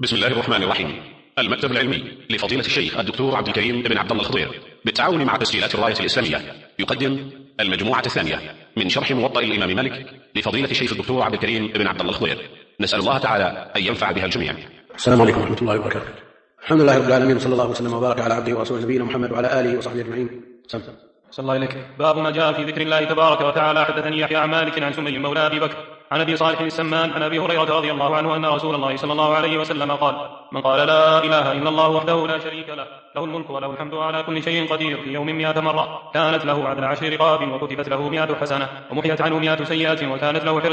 بسم الله الرحمن الرحيم. المكتب العلمي لفضيلة الشيخ الدكتور عبد الكريم بن عبد الله الخضير بالتعاون مع تسجيلات الراية الإسلامية يقدم المجموعة الثانية من شرح موطأ الإمام مالك لفضيلة الشيخ الدكتور عبد الكريم بن عبد الله الخضير. نسأل الله تعالى أن ينفع بها الجميع. السلام عليكم ورحمة الله وبركاته. الحمد لله رب العالمين، وصلى الله وسلم وبارك على عبده ورسوله نبينا محمد وعلى آله وصحبه أجمعين. صلى الله إليك. باب ما جاء في ذكر الله تبارك وتعالى. حدثني يحيى عن مالك عن سمي مولى أبي بكر عن أبي صالح السمان عن أبي هريرة رضي الله عنه أن رسول الله صلى الله عليه وسلم قال: من قال لا إله إلا الله وحده لا شريك له له الملك وله الحمد على كل شيء قدير في يوم 100 مرة كانت له عدل 10 رقاب وكتبت له 100 حسنة ومحيت عنه 100 سيئات وكانت له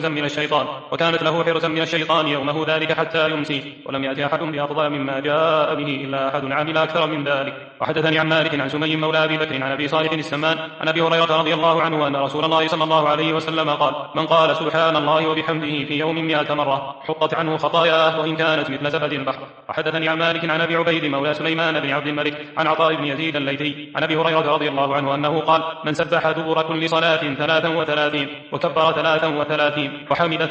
حرزا من الشيطان يومه ذلك حتى يمسي ولم يأتي أحد بأفضل مما جاء به إلا أحد عمل أكثر من ذلك. وحدثني عن مالك عن سمي مولى أبي بكر عن أبي صالح السمان عن أبي هريرة رضي الله عنه أن رسول الله صلى الله عليه وسلم قال: من قال سبحان الله وبحمده في يوم 100 مرة حطت عنه خطاياه وإن كانت مثل زبد البحر. وحدثني عن مالك عن أبي عبيد مولى سليمان بن عبد الملك عن عطاء بن يزيد الليثي عن أبي هريرة رضي الله عنه أنه قال: من سبح دبر كل صلاة 33 وكبر 33 وحمد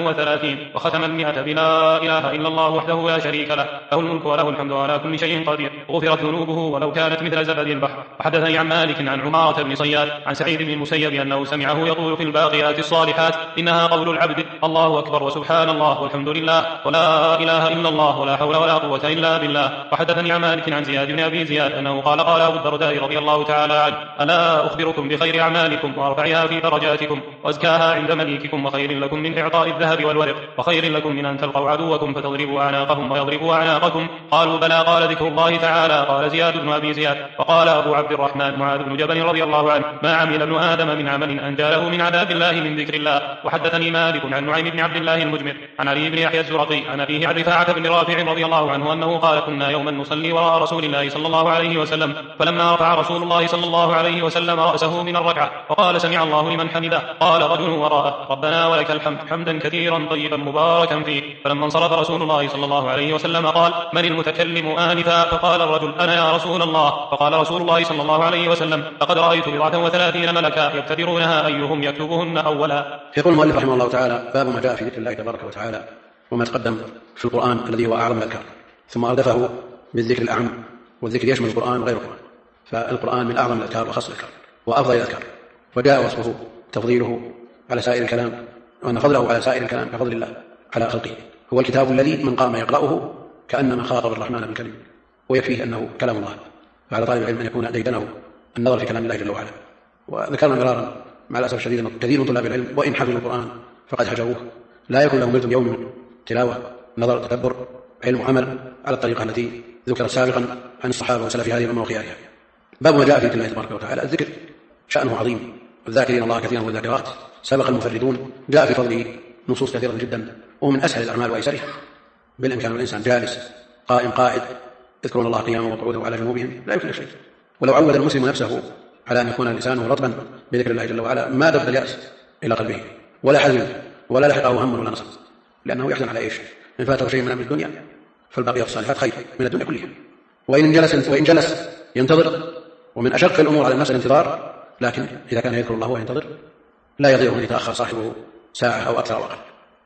33 وختم 100 بلا إله إلا الله وحده لا شريك له له الملك وله الحمد على كل شيء قدير غفرت ذنوبه ولو كانت مثل زبد البحر. وحدثني عن مالك عن عمارة بن صياد عن سعيد بن المسيب أنه سمعه يقول في الباقيات الصالحات: إنها قول العبد الله أكبر وسبحان الله والحمد لله ولا إله إلا الله ولا حول ولا قوة إلا بالله. وحدثني عن مالك عن زياد بن أبي زياد أنه قال: قال أبو الدرداء رضي الله تعالى عنه: ألا أخبركم بخير أعمالكم وأرفعها في درجاتكم وأزكاها عند مليككم وخير لكم من إعطاء الذهب والورق وخير لكم من أن تلقوا عدوكم فتضربوا أعناقهم ويضربوا أعناقكم؟ قالوا: بلى. قال: ذكر الله تعالى. قال زياد بن أبي زياد: وقال أبو عبد الرحمن معاذ بن جبل رضي الله عنه: ما عمل ابن آدم من عمل أنجى له من عذاب الله من ذكر الله. وحدثني مالك عن نعيم بن عبد الله المجمر عن علي بن يحيى الزرقي عن أبيه عن رفاعة بن رافع رضي الله عنه أنه قال: كنا يوما نصلي وراء رسول الله صلى الله عليه وسلم فلما رفع رسول الله صلى الله عليه وسلم رأسه من الركعة وقال: سمع الله لمن حمده، قال رجل وراءه: ربنا ولك الحمد حمدا كثيرا طيبا مباركا فيه. فلما انصرف رسول الله صلى الله عليه وسلم قال: من المتكلم آنفا؟ فقال الرجل: أنا يا رسول الله. فقال رسول الله صلى الله عليه وسلم: لقد رأيت 37 ملكا يبتدرونها أيهم يكتبهن أولا. يقول المؤلف رحمه الله تعالى: باب ما جاء في ذكر الله تبارك وتعالى وما تقدم في القرآن الذي هو أعظم الأذكار، ثم أردفه بالذكر الأعم، والذكر يشمل القرآن وغير القرآن، فالقرآن من أعظم الأذكار وخاص الأذكار وأفضل الأذكار، وجاء وصفه تفضيله على سائر الكلام، وأن فضله على سائر الكلام كفضل الله على خلقه. هو الكتاب الذي من قام يقرأه كأنما خاطب الرحمن بالكلم، ويكفيه أنه كلام الله، فعلى طالب العلم أن يكون ديدنه النظر في كلام الله جل وعلا. وذكرنا مرارا مع الأسف الشديد كثير من طلاب العلم وإن حفظوا القرآن فقد هجروه، لا يكون لهم ولد يوم تلاوة نظر تدبر علم وعمل على الطريقة التي ذكرت سابقا عن الصحابة وسلف هذه الأمة وخيارها. باب ما جاء في ذكر الله تبارك وتعالى. الذكر شأنه عظيم، والذاكرين الله كثيرا والذاكرات سبق المفردون، جاء في فضله نصوص كثيرة جدا، ومن أسهل الأعمال وأيسرها. بالإمكان الإنسان جالس قائم قاعد يذكرون الله قياما وقعودا وعلى جنوبهم لا يفلح شيء. ولو عود المسلم نفسه على أن يكون لسانه رطبا بذكر الله جل وعلا ما دب اليأس إلى قلبه ولا حزن ولا لحقه هم ولا نصب، لأنه يحزن على إيش؟ إن فاته شيء من أمر الدنيا فالباقيات الصالحات خير من الدنيا كلها. وإن جلس ينتظر، ومن أشق الأمور على الناس الانتظار، لكن إذا كان يذكر الله وينتظر لا يضيع أن يتأخر صاحبه ساعة أو أكثر أو أقل،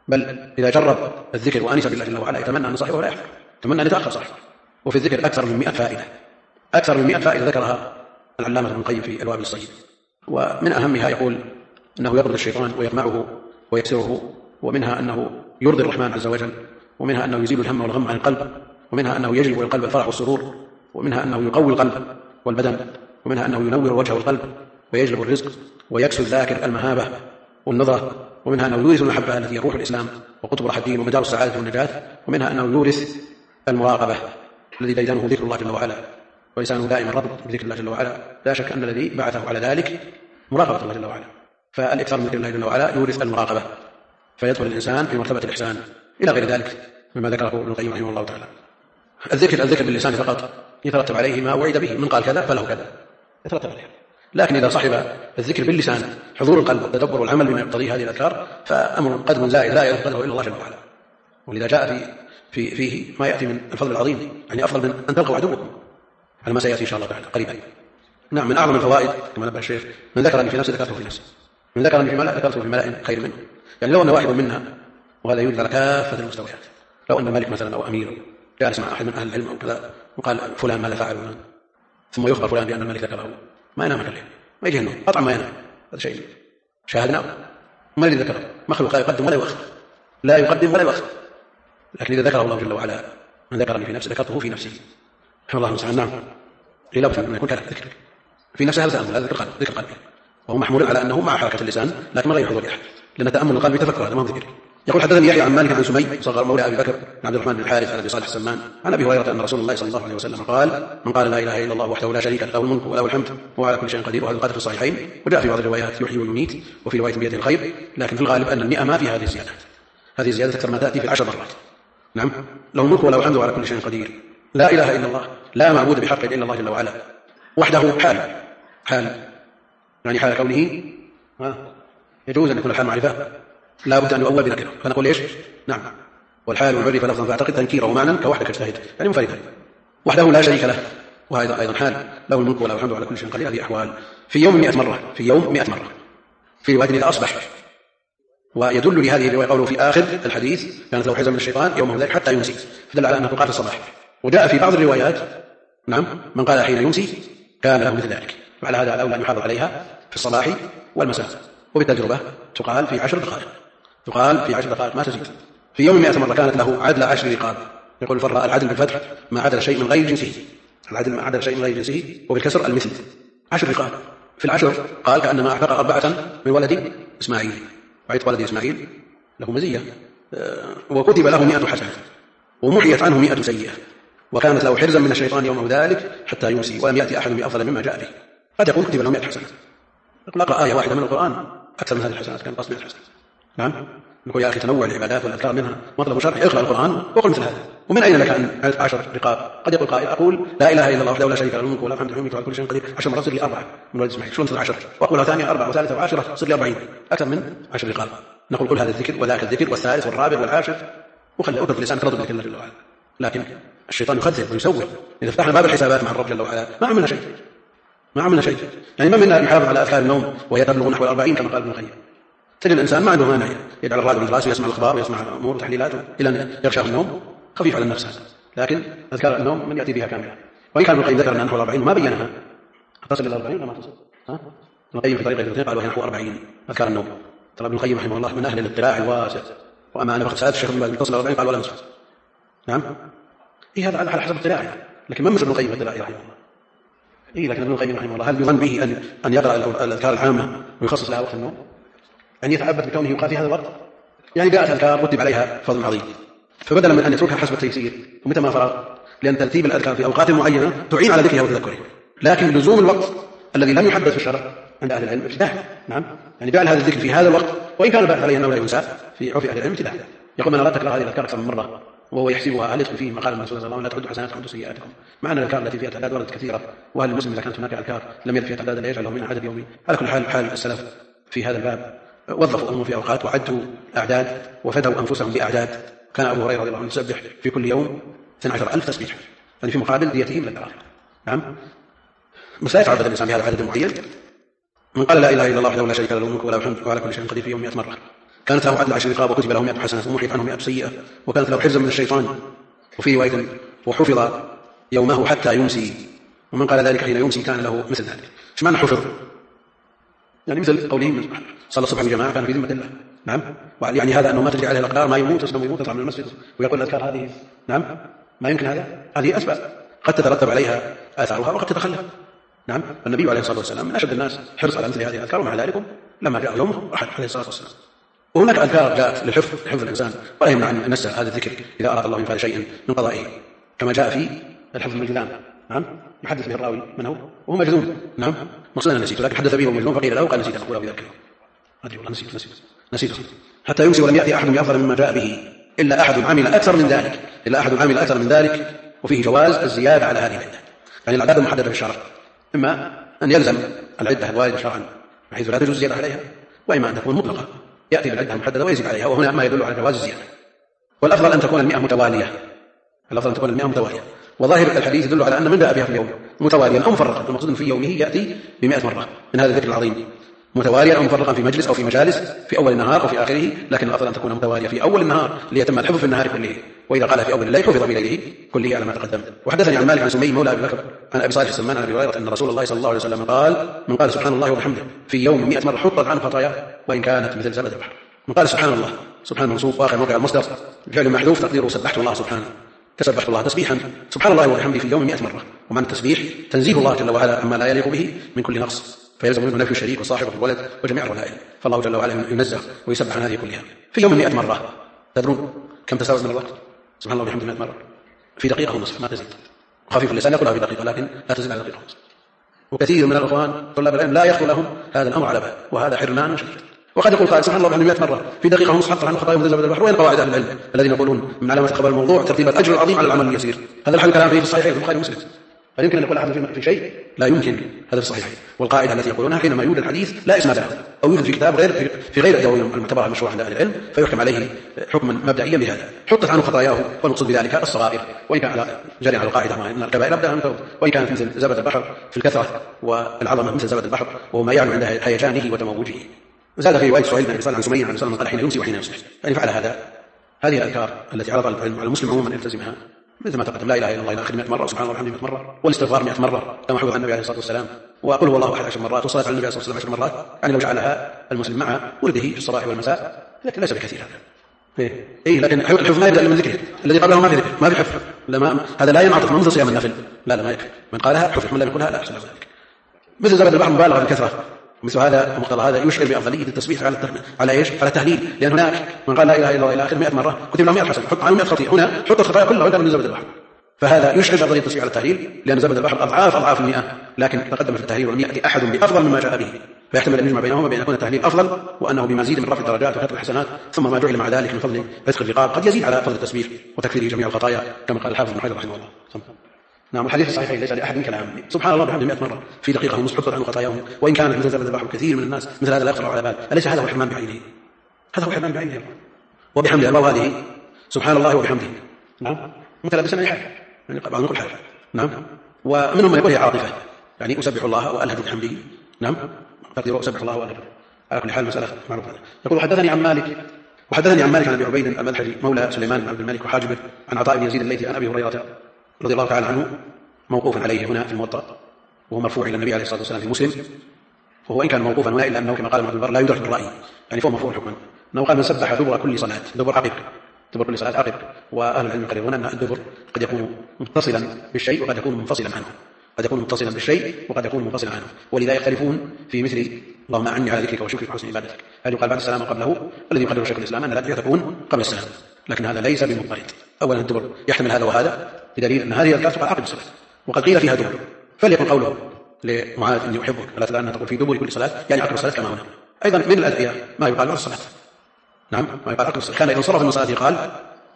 بل إذا جرب الذكر وأنس بالله جل وعلا يتمنى أن صاحبه لا يحفظ، يتمنى أن يتأخر صاحبه. وفي الذكر أكثر من 100 فائدة ذكرها العلامة ابن القيم في الوابل الصيب، ومن أهمها يقول أنه يطرد الشيطان ويقمعه ويكسره، ومنها أنه يرضي الرحمن عز وجل، ومنها أنه يزيل الهم والغم عن القلب، ومنها أنه يجلب للقلب الفرح والسرور، ومنها أنه يقوي القلب والبدن، ومنها أنه ينور وجه القلب ويجلب الرزق ويكسو الذاكر المهابة والنظرة، ومنها أنه يورث المحبة التي هي روح الإسلام وقطب راحة الدين ومدار السعادة والنجاة، ومنها أنه يورث المراقبة الذي ديدنه ذكر الله جل وعلا ولسانه دائما رطب بذكر الله جل وعلا. لا شك أن الذي بعثه على ذلك مراقبة الله جل وعلا، فالإكثار من ذكر الله جل وعلا يورث المراقبة فيدخل الإنسان في مرتبة الإحسان إلى غير ذلك مما ذكره ابن القيم رحمه الله تعالى. الذكر باللسان فقط يترتب عليه ما وعد به، من قال كذا فله كذا يترتب عليه. لكن إذا صاحب الذكر باللسان حضور القلب والتدبر والعمل بما يقتضيه هذه الأذكار فأمر قدم زائد لا يقدره إلا الله جل وعلا. ولذا جاء فيه ما يأتي من الفضل العظيم، يعني أفضل من أن تلقوا عدوكم على ما سيأتي إن شاء الله تعالى قريبا. نعم، من أعظم الفوائد كما نبه الشيخ: من ذكرني في نفسي ذكرته في نفسي، من ذكرني في ملأ ذكرته في ملأ خير منه. يعني لو أن واحد منها، وهذا يدل على كافة المستويات، لو أن ملك مثلا أو أمير جالس مع أحد من أهل العلم أو كذا وقال فلان ماذا فعل فلان، ثم يخبر فلان بأن الملك ذكره، ما ينام الليل، ما يجي النوم قطعا، ما ينام. هذا شيء شاهدناه. ما الذي ذكره؟ مخلوق لا يقدم ولا يؤخر، لا يقدم ولا يؤخر. لكن إذا ذكره الله جل وعلا من ذكرني في نفسي ذكرته في نفسي. الله المستعان. نعم، لا بد من يكون كذا ذكر في نفسه، هذا ذكر قلبي، وهو محمول على أنه مع حركة اللسان لكن من غير حضور أحد، لأن تأمل القلب يتفكر، هذا ما هو ذكر. يقول حدثني يحيى عن مالك عن سمي صغر مولى أبي بكر بن عبد الرحمن بن الحارث عن أبي صالح السمان عن أبي هريرة أن رسول الله صلى الله عليه وسلم قال: من قال لا إله إلا الله وحده لا شريك له، له الملك وله الحمد وهو على كل شيء قدير. وهذا القدر في الصحيحين، وجاء في بعض الروايات يحيي ويميت، وفي رواية بيده الخير، لكن في الغالب أن 100 ما في هذه الزيادة. هذه الزيادة أكثر ما تأتي في 10 مرات. نعم، له الملك وله الحمد وعلى كل شيء قدير. لا إله إلا الله، لا معبود بحق إلا الله جل وعلا، وحده حال يعني حال كونه يجوز أن يكون الحال معرفة، لا بد أن يؤول بذكره، فنقول إيش؟ نعم، والحال عرف لفظا فاعتقد تنكيره ومعنى كوحدك اجتهد، يعني منفردا، وحده لا شريك له، وهذا أيضا حال، له الملك وله الحمد على كل شيء قدير. هذه أحوال في يوم 100 مرة، في يوم 100 مرة، في رواية إذا أصبح. ويدل لهذه الرواية قوله في آخر الحديث: كانت له حزم من الشيطان يومه ذلك حتى يمسي، فدل على أنه قال في الصباح. وجاء في بعض الروايات نعم من قال حين يمسي كان له مثل ذلك، وعلى هذا الأولى أن يحافظ عليها في الصباح والمساء، وبالتجربة تقال في 10 دقائق، تقال في 10 دقائق ما تزيد. في يوم 100 مرة كانت له عدل 10 رقاب. يقول فرق العدل بالفتح ما عدل شيء من غير جنسه، العدل ما عدل شيء من غير جنسه، وبالكسر المثل 10 رقاب. في 10 قال كأنما أعتق 4 من ولد إسماعيل، وعيد ولد إسماعيل له مزية، وكتب له 100 حسنة ومحيت عنه 100 سيئة، وكانت له حرزا من الشيطان يومه ذلك حتى يمسي، ولم يأتي أحد بأفضل مما جاء به. قد يكون كتب له 100 حسنة، نقرأ آية واحدة من القرآن أكثر من هذه الحسنات، كان قصد 100 حسنة. نعم، نقول يا أخي تنوع العبادات والأذكار منها مطلب شرح، اقرأ القرآن وقل مثل هذا. ومن أين لك أن 10 رقاب؟ قد يقول قائل: أقول لا إله إلا الله وحده لا شريك له، الملك وله الحمد وهو على كل شيء قدير 10 مرات، صير لي 4 من ولد إسماعيل، شلون تصير 10؟ وأقولها ثانية 4 وثالثة و10 صير لي 40، أكثر من 10 رقاب. نقول قل هذا الذكر وذاك الذكر والثالث والرابع والعاشر، وخلي أكثر لسانك ترضى بالله جل وعلا. لكن الشيطان يخذل ويسوي. إذا فتحنا باب الحسابات مع الرب جل وعلا ما عملنا شيء، يعني ما منا يحافظ على أذكار النوم وهي تبلغ نحو 40 كما قال ابن القيم. تجد الإنسان ما عنده مانع يجعل الراديو من راسه ويسمع الأخبار ويسمع أمور وتحليلات إلى أن يغشاه النوم، خفيف على النفس هذا. لكن أذكار النوم من يأتي بها كاملة، وإن كان ابن القيم ذكر أنها نحو 40 وما بينها، تصل إلى 40 ولا ما تصل؟ ابن القيم في طريقة الاثنين قال وهي نحو 40 أذكار النوم. ترى ابن القيم رحمه الله من أهل الاطلاع الواسع، وأما أنا فقد سألت الشيخ ابن باز تصل إلى 40 قال ولا نصف. نعم، هذا على حسب اطلاعه، لكن ما مثل ابن القيم اطلاعه رحمه الله. لكن ابن القيم رحمه الله هل يظن به أن يقرأ الأذكار العامة ويخصص لها وقت النوم؟ أن يتعبد بكونه يقال في هذا الوقت؟ يعني جاءت أذكار رتب عليها فضل عظيم، فبدلا من أن يتركها حسب التيسير ومتى ما فرغ، لأن ترتيب الأذكار في أوقات معينة تعين على ذكرها وتذكره، لكن لزوم الوقت الذي لم يحدد في الشرع عند أهل العلم ابتداء. نعم، يعني جعل هذا الذكر في هذا الوقت، وإن كان بعد عليه أنه لا ينسى في عرف أهل العلم ابتداء. يقول من أراد تكرار هذه الأذكار أكثر من مرة وهو يحسبها، هل يدخل فيه مقال الرسول صلى الله عليه وسلم لا تعدوا حسنات تعدوا سيئاتكم؟ مع أن الأذكار التي فيها تعداد وردت كثيرة، وهل المسلم إذا كانت هناك أذكار لم يرد فيها تعداد لا يجعل له منها عدد يومي؟ على كل حال السلف في هذا الباب وظفوا الأمور في أوقات وعدوا أعداد وفدوا أنفسهم بأعداد. كان أبو هريرة رضي الله عنه يسبح في كل يوم 12,000 تسبيح، يعني في مقابل ديته من الدراهم. نعم، بس لا يتعبد الإنسان بهذا العدد المعين. من قال لا إله إلا الله وحده لا شريك له، الملك وله الحمد وعلى كل شيء قدير في يوم 100 مرة، كانت له عدل 10 رقاب، وكتب له 100 حسنة ومحيت عنه 100 سيئة، وكانت له حرزا من الشيطان. وفي رواية وحفظ يومه حتى يمسي، ومن قال ذلك حين يمسي كان له مثل ذلك. ايش معنى حفظ؟ يعني مثل قولهم صلى الصبح بجماعة كان في ذمة الله. نعم، يعني هذا أنه ما تجري عليه الأقدار، ما يموت يصدم يموت يطلع من المسجد ويقول الأذكار هذه. نعم، ما يمكن هذه أسباب قد تترتب عليها آثارها وقد تتخلف. نعم، النبي عليه الصلاة والسلام من أشد الناس حرص على مثل هذه الأذكار، ومع ذلك لما جاء يومه راح عليه الصلاة والسلام. وهناك أذكار جاءت لحفظ الإنسان، ولا يمنع أن نسى هذا الذكر إذا أراد الله ينفعل شيء من قضائه، كما جاء في الحفظ المجذوم. نعم، يحدث به الراوي من هو وهو مجذوم. نعم، مصلنا نسيت، لكن حدث به ومجذوم فقيل له قال نسيت أقوله بذلك. أدري والله نسيت حتى يمسي ولم يأتي أحد بأفضل مما جاء به إلا أحد عمل أكثر من ذلك، وفيه جواز الزيادة على هذه العدة. يعني الأعداد المحددة في الشرع إما أن يلزم العدة الواردة شرعا بحيث لا تجوز الزيادة عليها، وإما أن تكون مطلقة يأتي بالعدة المحددة ويزيد عليها، وهنا ما يدل على جواز الزيادة. والأفضل أن تكون 100 متوالية، وظاهر الحديث يدل على أن من جاء بها في اليوم متواليا أو مفرقا، المقصود في يومه يأتي ب100 مرة من هذا الذكر العظيم، متواليا أو مفرقا في مجلس أو في مجالس، في أول النهار أو في آخره، لكن الأفضل أن تكون متوالية في أول النهار ليتم الحفظ في النهار كله، وإذا قال في أول الليل حفظ بليله كله على ما تقدم. وحدثني عن مالك عن سمي مولى أبي بكر عن أبي صالح السمان عن أبي هريرة أن رسول الله صلى الله عليه وسلم قال: من قال سبحان الله وبحمده في يوم 100 مرة حطت عنه خطاياه وإن كانت مثل زبد البحر. من قال سبحان الله، سبحان منصوب واخر موقع المصدر فعل محذوف تقديره سبحت الله سبحانه، تسبحت الله تسبيحا سبحان الله وبحمده في يوم 100 مرة. ومعنى التسبيح تنزيه الله جل وعلا عما لا يليق به من كل نقص، فيلزم منه نفي الشريك وصاحبه الولد وجميع الرذائل، فالله جل وعلا ينزه ويسبح عن هذه كلها في يوم 100 مرة. تدرون كم تساوي من الوقت؟ سبحان الله وبحمده 100 مرة في دقيقة ونصف، ما تزيد. خفيف اللسان يقولها في دقيقة لكن لا تزيد على دقيقة ونصف. وكثير من الأخوان طلاب العلم لا يخطر لهم هذا الأمر على بال، وهذا حرمان شديد. وقد يقول قائل سبحان الله وبحمده 100 مرة في دقيقة ونصف حط عنه خطايا مثل زبد البحر. وين قواعد أهل العلم الذين يقولون من علامات خبر الموضوع ترتيب الأجر العظيم على العمل اليسير؟ هذا الحديث كلام فيه في الصحيحين في البخاري ومسلم، هل يمكن أن يقول أحد في شيء؟ لا يمكن، هذا في الصحيح. والقاعدة التي يقولونها حينما يوجد حديث لا اسناد له أو يوجد في كتاب غير في غير الدواوين المعتبرة المشروعة عند أهل العلم فيحكم عليه حكما مبدئيا بهذا، حطت عنه خطاياه والمقصود بذلك الصغائر، وإن كان جري على القاعدة من الكبائر أبدأ أن وإن كانت مثل زبد البحر في الكثرة والعظمة مثل زبد البحر وهو ما يعلو عند هيجانه وتموجه. وزاد في رواية سعيد بن أبي صالح عن سمي عن سلمة قال حين يمسي وحين يصبح، يعني فعل هذا. هذه الأذكار التي عرض العلم على المسلم عموما يلتزمها مثل ما تقدم: لا اله الا الله الى اخر 100 مره، وسبحان الله وبحمده 100 مره، والاستغفار 100 مره كما حفظ عن النبي عليه الصلاه والسلام، وقل هو الله احد 10 مرات، والصلاه على النبي عليه الصلاه والسلام 10 مرات. يعني لو جعلها المسلم مع ورده في الصباح والمساء، لكن ليس بكثير هذا. لكن الحفظ ما يبدا الا من ذكره، الذي قبله ما في ذكر، ما في حفظ، هذا لا ينعطف من مثل صيام النافل، لا ما يكفي. من قالها حفظ، من لم يقلها لا يحصل ذلك. مثل زبد البحر مبالغه بالكثره، مثل هذا ومقتضى هذا يشعر بأفضلية التسبيح على ايش؟ على التهليل، لأن هناك من قال لا اله الا الله الى اخر 100 مره كتب له 100 حسنه، حط عنه 100 خطيئه، هنا حط الخطايا كلها عندنا من زبد البحر. فهذا يشعر بأفضلية التسبيح على التهليل، لأن زبد البحر أضعاف المئة، لكن تقدم في التهليل ولم يأتي أحد بأفضل مما جاء به، فيحتمل أن يجمع بينهما بأن يكون التهليل أفضل وأنه بمزيد من رفع الدرجات وكتب الحسنات، ثم ما جعل مع ذلك من فضل رزق الرقاب قد يزيد على فضل التسبيح وتكفير جميع الخطايا كما قال الحافظ ابن حجر رحمه الله. نعم. الحديث الصحيح ليس لأحد كلام سبحان الله وبحمده 100 مرة في دقيقة ونصف حطت عنه خطاياهم وإن كانت مثل زبد البحر. كثير من الناس مثل هذا لا يخطر على بال. أليس هذا هو الحرمان بعينه؟ هذا هو الحرمان بعينه. وبحمده الله هذه سبحان الله وبحمده. نعم. متلبسا أي حاجة، يعني بعض كل حاجة. نعم. ومنهم من يقول هي عاطفة، يعني أسبح الله وألهج بحمده. نعم. تقدير أسبح الله وألهج. على كل حال مسألة معروفة. يقول حدثني عن مالك عن أبي عبيد المدحجي مولى سليمان بن عبد الملك وحاجبه عن عطاء بن يزيد الليثي عن أبي هريرة رضي الله تعالى عنه موقوفا عليه هنا في الموطأ، وهو مرفوع إلى النبي عليه الصلاة والسلام في مسلم، وهو إن كان موقوفا هنا إلا أنه كما قال ابن عبد البر لا يدرك بالرأي، يعني فهو مرفوع حكما. أنه قال من سبح دبر كل صلاة، دبر كل صلاة عقب. وأهل العلم يقررون أن الدبر قد يكون متصلا بالشيء وقد يكون منفصلا عنه، قد يكون متصلا بالشيء وقد يكون منفصلا عنه، ولذا يختلفون في مثل اللهم أعني على ذكرك وشكرك وحسن عبادتك، هل يقال بعد السلام قبله؟ الذي يقدر شيخ الإسلام أن الأدعية تكون قبل السلام، لكن هذا ليس بمضطرد. أولا الدبر يحتمل هذا وهذا بدليل أن هذه الأذكار تقال عقب الصلاة، وقد قيل فيها دبر، فليكن قوله لمعاذ إني أحبك ألا ترى أن تقول في دبر كل صلاة يعني عقب الصلاة كما هنا. أيضا من الأدعية ما يقال بعد الصلاة، نعم ما يقال عقب الصلاة. كان إذا انصرف من صلاته قال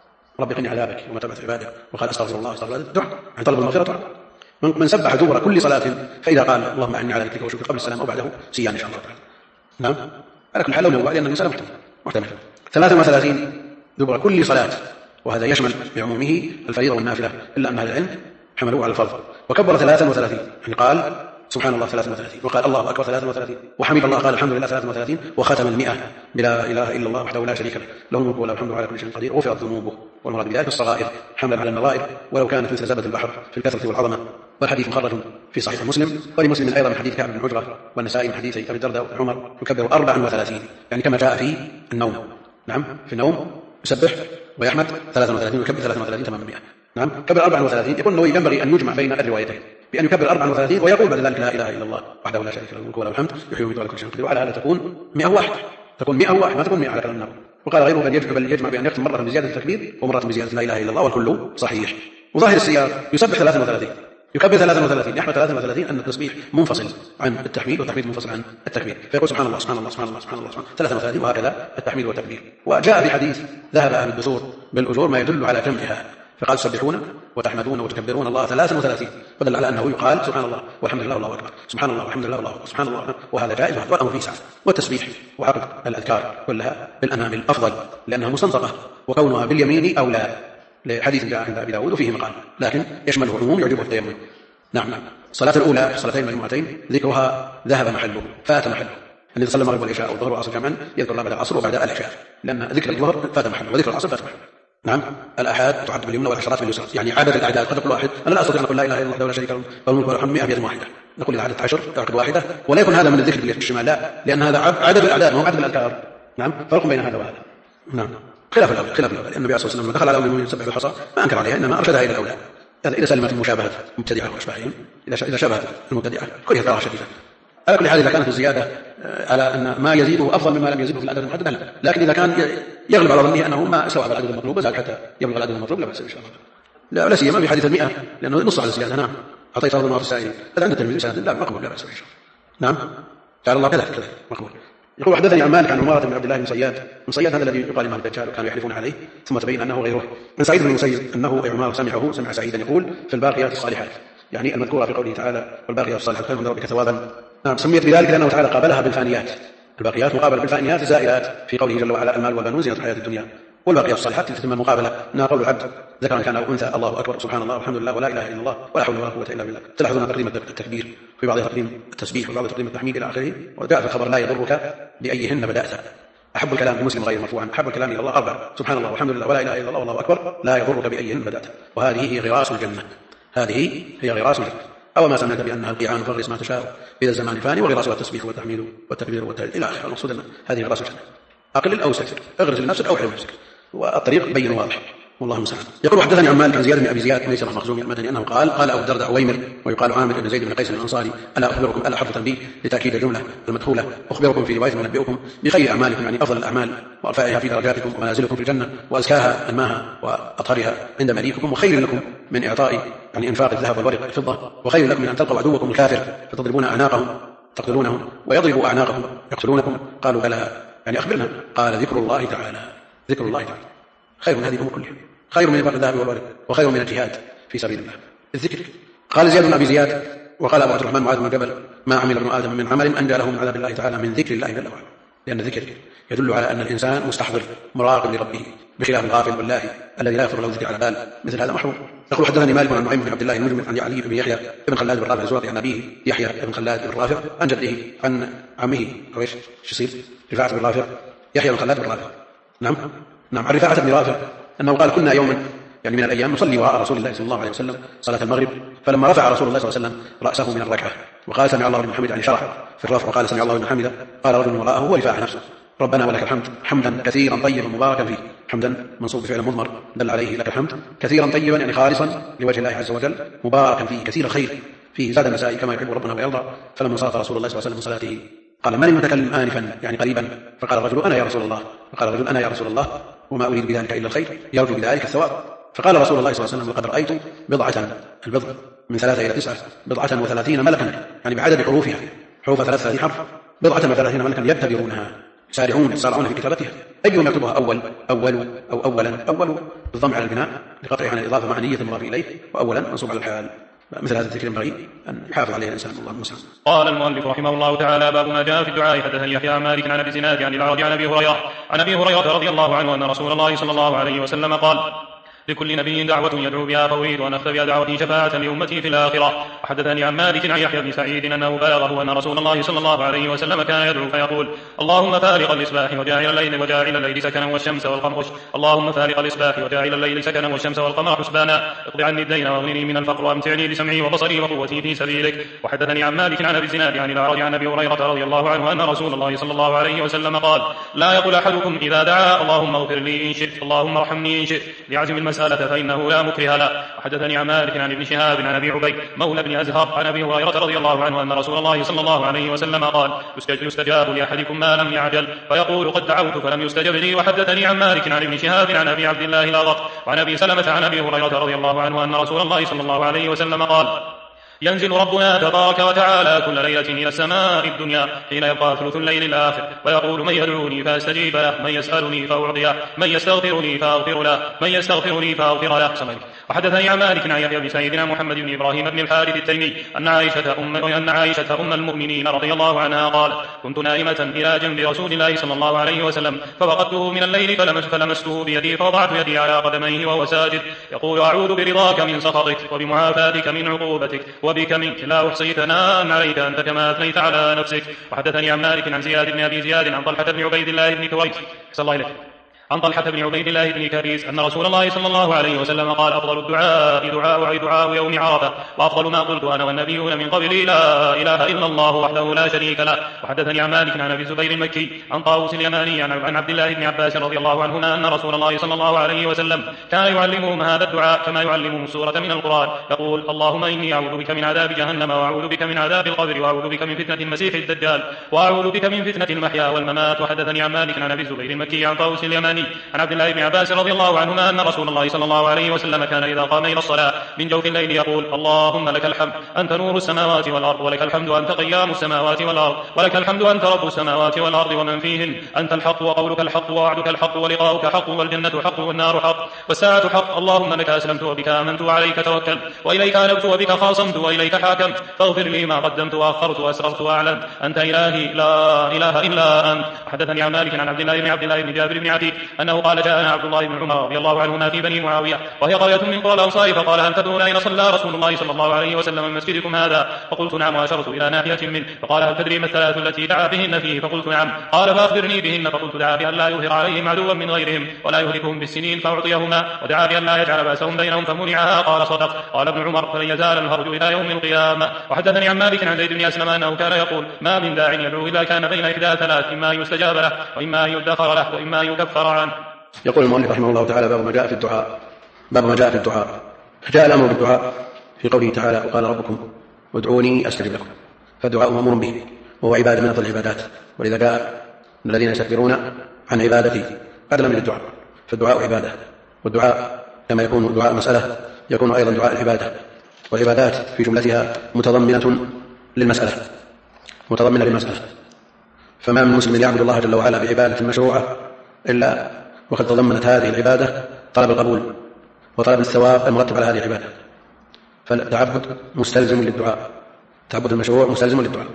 رب قني عذابك وما تبعث عبادك، وقال أستغفر الله دعاء عن طلب المغفرة. من سبح دبر كل صلاة فإذا قال اللهم أعني على ذكرك وشكرك قبل السلام أو بعده سيان إن شاء الله تعالى. نعم. على كل حال لو نوع لأن المسألة محتمل. 33 دبر كل صلاة، وهذا يشمل بعمومه الفريضة والنافلة، إلا أن أهل العلم حملوه على الفرض. وكبر 33، يعني قال سبحان الله 33، وقال الله أكبر 33، وحمد الله قال الحمد لله 33، وختم 100 بلا إله إلا الله وحده لا شريك له له الملك وله الحمد على كل شيء قدير، غفرت ذنوبه. والمراد بذلك الصغائر حملا على النظائر ولو كانت مثل زبد البحر في الكثرة والعظمة. والحديث مخرج في صحيح مسلم، ولمسلم أيضا من حديث كعب بن عجرة، والنسائي من حديث أبي الدرداء وعمر يكبر 34، يعني كما جاء في النوم. نعم في النوم يسبح ويحمد 33 ويكبر 33 تمام 100. نعم كبر 34. يقول النووي ينبغي أن يجمع بين الروايتين بأن يكبر 34 ويقول بعد ذلك لا إله إلا الله وحده لا شريك له الملك وله الحمد يحيي ويميت على كل شيء قدير، وعلى هذا تكون 101 ما تكون 100 على كلام النووي. وقال غيره بل يجمع بأن يختم مرة بزيادة التكبير ومرة بزيادة لا إله إلا الله، والكل صحيح. وظاهر السياق يسبح 33 يكبر 33 يحمد 33، أن التسبيح منفصل عن التحميد والتحميد منفصل عن التكبير، فيقول سبحان الله سبحان الله سبحان الله سبحان الله 33، وهكذا التحميد والتكبير. وجاء في حديث ذهب أهل الدثور بالأجور ما يدل على جمعها، فقال تسبحون وتحمدون وتكبرون الله 33، ودل على أنه يقال سبحان الله والحمد لله والله أكبر، سبحان الله والحمد لله والله أكبر، سبحان الله، وهذا جائز والأمر فيه سعة. والتسبيح وعقد الأذكار كلها بالأنامل أفضل لأنها مستنطقة، وكونها باليمين أولى لحديث جاء عند أبي داود وفيه مقال، لكن يشمله عموم يعجبه التيمم. نعم. الصلاة الأولى صلاتين مجموعتين ذكرها ذهب محله فات محله، الذي صلى المغرب والعشاء والظهر والعصر جمعا يذكر الله بعد العصر وبعد العشاء، لأن ذكر الظهر فات محله وذكر العصر فات محله. نعم الآحاد تعد باليمنى والعشرات باليسرى، يعني عدد الأعداد. قد يقول واحد أنا لا أستطيع أن أقول لا إله إلا الله وحده لا شريك له له الملك وله الحمد 100 واحدة، نقول إذا عدد 10 تعقد واحدة، ولا يكون هذا من الذكر باليد الشمال، لا، لأن هذا عدد الأعداد وهو عدد الأذكار. نعم فرق بين هذا وهذا. نعم خلاف الأول لأن النبي صلى الله عليه وسلم دخل على أم المؤمنين يسبح بالحصى ما أنكر عليها، إنما أرشدها إلى الأولى إذا سلمت المشابهة المبتدعة وأشباههم، إذا شبهت المبتدعة كرهت كراهة شديدة. على كل حال إذا كانت الزيادة على أن ما يزيده أفضل مما لم يزيده في العدد المحدد لا، لكن إذا كان يغلب على ظنه أنه ما استوعب العدد المطلوب وزاد حتى يبلغ العدد المطلوب لا بأس إن شاء الله. لا سيما في حديث 100 لأنه نص على الزيادة. نعم أعطيت أرض في السائل هذا عند الترمذي سند لا مقبول لا بأس إن شاء الله. نعم تعالى الله كذا مقبول. يقول حدثني عن مالك عن عمارة بن عبد الله بن صياد هذا الذي يقال انه الدجال وكانوا يحلفون عليه ثم تبين انه غيره. من سعيد بن المسيب انه عمارة سمع سعيدا يقول في الباقيات الصالحات، يعني المذكورة في قوله تعالى والباقيات الصالحات خير عند ربك ثوابا. نعم سميت بذلك لأنه تعالى قابلها بالفانيات، الباقيات مقابلة بالفانيات الزائلات في قوله جل وعلا المال والبنون زينة الحياة الدنيا، والباقيات الصالحات تتم المقابلة انها قول العبد ذكرا كان او انثى الله اكبر سبحان الله والحمد لله ولا اله الا الله ولا حول ولا قوه الا بالله. تلاحظون تقديم التكبير في بعضها تقديم التسبيح وفي بعضها تقديم التحميد الى اخره. وجاء في الخبر لا يضرك بايهن بدات. احب الكلام في مسلم غير مرفوعا احب الكلام الى الله اربع سبحان الله والحمد لله ولا اله الا الله والله اكبر لا يضرك بايهن بدات. وهذه هي غراس الجنه، هذه هي غراس الجنه. أو ما سمعت بأنها القيعان فرس ما تشاء إذا الزمان الفاني وغراسها التسبيح والتحميد والتكبير والتهليل إلى آخره. المقصود أن هذه غراس الجنة. أقلل أو استكثر، اغرس لنفسك أو حرم نفسك، والطريق بين واضح والله المستعان. يقول حدثني عن مالك عن زياد بن أبي زياد ميسر المخزومي المدني أنه قال أبو الدرداء عويمر ويقال عامر بن زيد بن قيس الأنصاري ألا أخبركم ألا حرف تنبيه لتأكيد الجملة المدخولة أخبركم في رواية ونبئكم بخير أعمالكم يعني أفضل الأعمال وأرفعها في درجاتكم ومنازلكم في الجنة وأزكاها أنماها وأطهرها عند مليككم وخير لكم من إعطاء يعني إنفاق الذهب والورق والفضة وخير لكم من أن تلقوا عدوكم الكافر فتضربون أعناقهم تقتلونهم ويضربوا أعناقهم يقتلونكم. قالوا بلى يعني أخبرنا. قال ذكر الله تعالى خير من هذه الأمور كلها، خير من إنفاق الذهب والورق وخير من الجهاد في سبيل الله الذكر. قال زياد بن أبي زياد وقال أبو عبد الرحمن معاذ بن جبل ما عمل ابن آدم من عمل أنجى له من عذاب الله تعالى من ذكر الله جل وعلا، لأن الذكر يدل على أن الإنسان مستحضر مراقب لربه بخلاف الغافل والله الذي لا يخطر له الذكر على بال مثل هذا محروم. يقول حدثني مالك عن نعيم بن عبد الله المجمع عن علي بن يحيى بن خلاد بن رافع الزرقي عن أبيه يحيى بن خلاد بن رافع عن جده عن عمه ايش يصير رفاعة بن رافع يحيى بن خلاد بن رافع. نعم عن رفاعة بن رافع أنه قال كنا يوما يعني من الأيام نصلي وراء رسول الله صلى الله عليه وسلم صلاة المغرب فلما رفع رسول الله صلى الله عليه وسلم رأسه من الركعة وقال سمع الله لمن حمده يعني شرح في الرفع وقال سمع الله لمن حمده قال رجل وراءه هو رفاعة نفسه ربنا ولك الحمد حمدا كثيرا طيبا مباركا فيه. حمدا منصوب بفعل مضمر دل عليه لك الحمد كثيرا طيبا يعني خالصا لوجه الله عز وجل مباركا فيه كثير الخير فيه زاد النسائي كما يحب ربنا ويرضى. فلما انصرف رسول الله صلى الله عليه وسلم من صلاته قال من المتكلم آنفا يعني قريبا فقال الرجل أنا يا رسول الله وما أريد بذلك إلا الخير يرجو بذلك الثواب. فقال رسول الله صلى الله عليه وسلم لقد رأيت بضعة البضع من 3 إلى 9 بضعة و30 ملكا يعني بعدد حروفها حروف 33 حرف بضعة و30 ملكا يبتدرونها يسارعون في كتابتها أيهم يكتبها أول أو أولا بالضم على البناء لقطعها عن الإضافة مع نية المضاف إليه وأولا منصوب على الحال. مثل هذا الذكر ينبغي أن يحافظ عليه الإنسان الله المستعان. قال المؤلف رحمه الله تعالى باب ما جاء في الدعاء. حدثني يحيى عن مالك عن أبي زناد عن الأعرج عن أبي هريرة رضي الله عنه أن رسول الله صلى الله عليه وسلم قال لكل نبي دعوة يدعو بها فأريد أن أختبئ دعوتي شفاعة لأمتي في الآخرة. وحدثني عن مالك عن يحيى بن سعيد أنه بلغه أن رسول الله صلى الله عليه وسلم كان يدعو فيقول اللهم فارق الإصباح وجاعل الليل سكنا والشمس والقمر اللهم فارق الإصباح وجاعل الليل سكنا والشمس والقمر حسبانا اقض عني الدين واغنني من الفقر وامتعني بسمعي وبصري وقوتي في سبيلك. وحدثني عن مالك عن أبي الزناد عن الأعرج عن أبي هريرة رضي الله عنه أن رسول الله صلى الله عليه وسلم قال لا يقول أحدكم إذا دعا اللهم اغفر لي إن شئت اللهم ارحمني إن شئت ليعزم المسألة فإنه لا مكره له. وحدثني عن مالك عن ابن شهاب عن أبي عبيد مولى بن أزهر عن أبي هريرة رضي الله عنه أن رسول الله صلى الله عليه وسلم قال يستجاب لأحدكم ما لم يعجل فيقول قد دعوت فلم يستجب لي. وحدثني عن مالك عن ابن شهاب عن أبي عبد الله الأغط وعن أبي سلمة عن أبي هريرة رضي الله عنه أن رسول الله صلى الله عليه وسلم قال ينزل ربنا تبارك وتعالى كل ليلة إلى السماء الدنيا حين يبقى ثلث الليل الآخر ويقول من يدعوني فأستجيب له من يسألني فأعطيه من يستغفرني فأغفر له من يستغفرني فأغفر له. وحدثني عن مالك عن يحيى بن سعيد عن محمد بن إبراهيم بن الحارث التيمي أن عائشة أم المؤمنين رضي الله عنها قال كنت نائمة إلى جنب رسول الله صلى الله عليه وسلم فوقدته من الليل فلمسته بيدي فوضعت يدي على قدميه وهو ساجد يقول أعوذ برضاك من سخطك وبمعافاتك من عقوبتك وبك منك لا أحصي ثناء عليك أنت كما أثنيت على نفسك. وحدثني عن مالك عن زياد بن أبي زياد عن طلحة بن عبيد الله بن كويس عن طلحة بن عبيد الله بن كريز أن رسول الله صلى الله عليه وسلم قال أفضل الدعاء دعاء يوم عرفة وأفضل ما قلت أنا والنبيون من قبلي لا إله إلا الله وحده لا شريك له. وحدثني عن مالك عن أبي الزبير المكي عن طاووس اليماني عن عبد الله بن عباس رضي الله عنهما أن رسول الله صلى الله عليه وسلم كان يعلمهم هذا الدعاء كما يعلمهم سورة من القرآن، يقول اللهم إني أعوذ بك من عذاب جهنم وأعوذ بك من عذاب القبر وأعوذ بك من فتنة المسيح الدجال وأعوذ بك من فتنة المحيا والممات. وحدثني عن مالك عن أبي الزبير المكي عن طاووس اليماني عن عبد الله بن عباس رضي الله عنهما أن رسول الله صلى الله عليه وسلم كان إذا قام إلى الصلاة من جوف الليل يقول اللهم لك الحمد أنت نور السماوات والأرض ولك الحمد أنت قيام السماوات والأرض ولك الحمد أنت رب السماوات والأرض ومن فيهن أنت الحق وقولك الحق ووعدك الحق ولقاؤك حق والجنة حق والنار حق والساعة حق. اللهم لك أسلمت وبك آمنت وعليك توكلت وإليك أنبت وبك خاصمت وإليك حاكمت فاغفر لي ما قدمت وأخرت وأسررت وأعلنت أنت إلهي لا إله إلا أنت. حدثني عن مالك عن عبد الله بن جابر بن عتيق أنه قال جاءنا عبد الله بن عمر رضي الله عنهما في بني معاوية وهي قرية من قرى الأنصار فقال هل تدرون أين صلى رسول الله صلى الله عليه وسلم من مسجدكم هذا؟ فقلت نعم وأشرت إلى ناحية منه. فقال هل تدري ما الثلاث التي دعا بهن فيه؟ فقلت نعم. قال فأخبرني بهن. فقلت دعا بأن لا يظهر عليهم عدوا من غيرهم ولا يهلكهم بالسنين فأعطيهما ودعا بأن لا يجعل بأسهم بينهم فمنعها. قال صدق. قال ابن عمر فلن يزال الهرج إلى يوم القيامة. وحدثني عن مالك عن زيد بن أسلم أنه كان يقول ما من داع يدعو إلا كان بين إحدى ثلاث إما أن يستجاب له وإما أن يدخر له وإما أن يكفر عنه. يقول المؤلف رحمه الله تعالى باب ما جاء في الدعاء. فجاء الأمر بالدعاء في قوله تعالى وقال ربكم ادعوني أستجب لكم، فالدعاء مأمور به وهو عبادة من أفضل العبادات، ولذا جاء الذين يستكبرون عن عبادتي أدنى من الدعاء، فالدعاء عبادة، والدعاء كما يكون دعاء مسألة يكون أيضا دعاء العبادة، والعبادات في جملتها متضمنة للمسألة. فما من مسلم يعبد الله جل وعلا بعبادة مشروعة إلا وقد تضمنت هذه العبادة طلب القبول وطلب الثواب المرتب على هذه العبادة، فالتعبد مستلزم للدعاء، تعبد المشروع مستلزم للدعاء.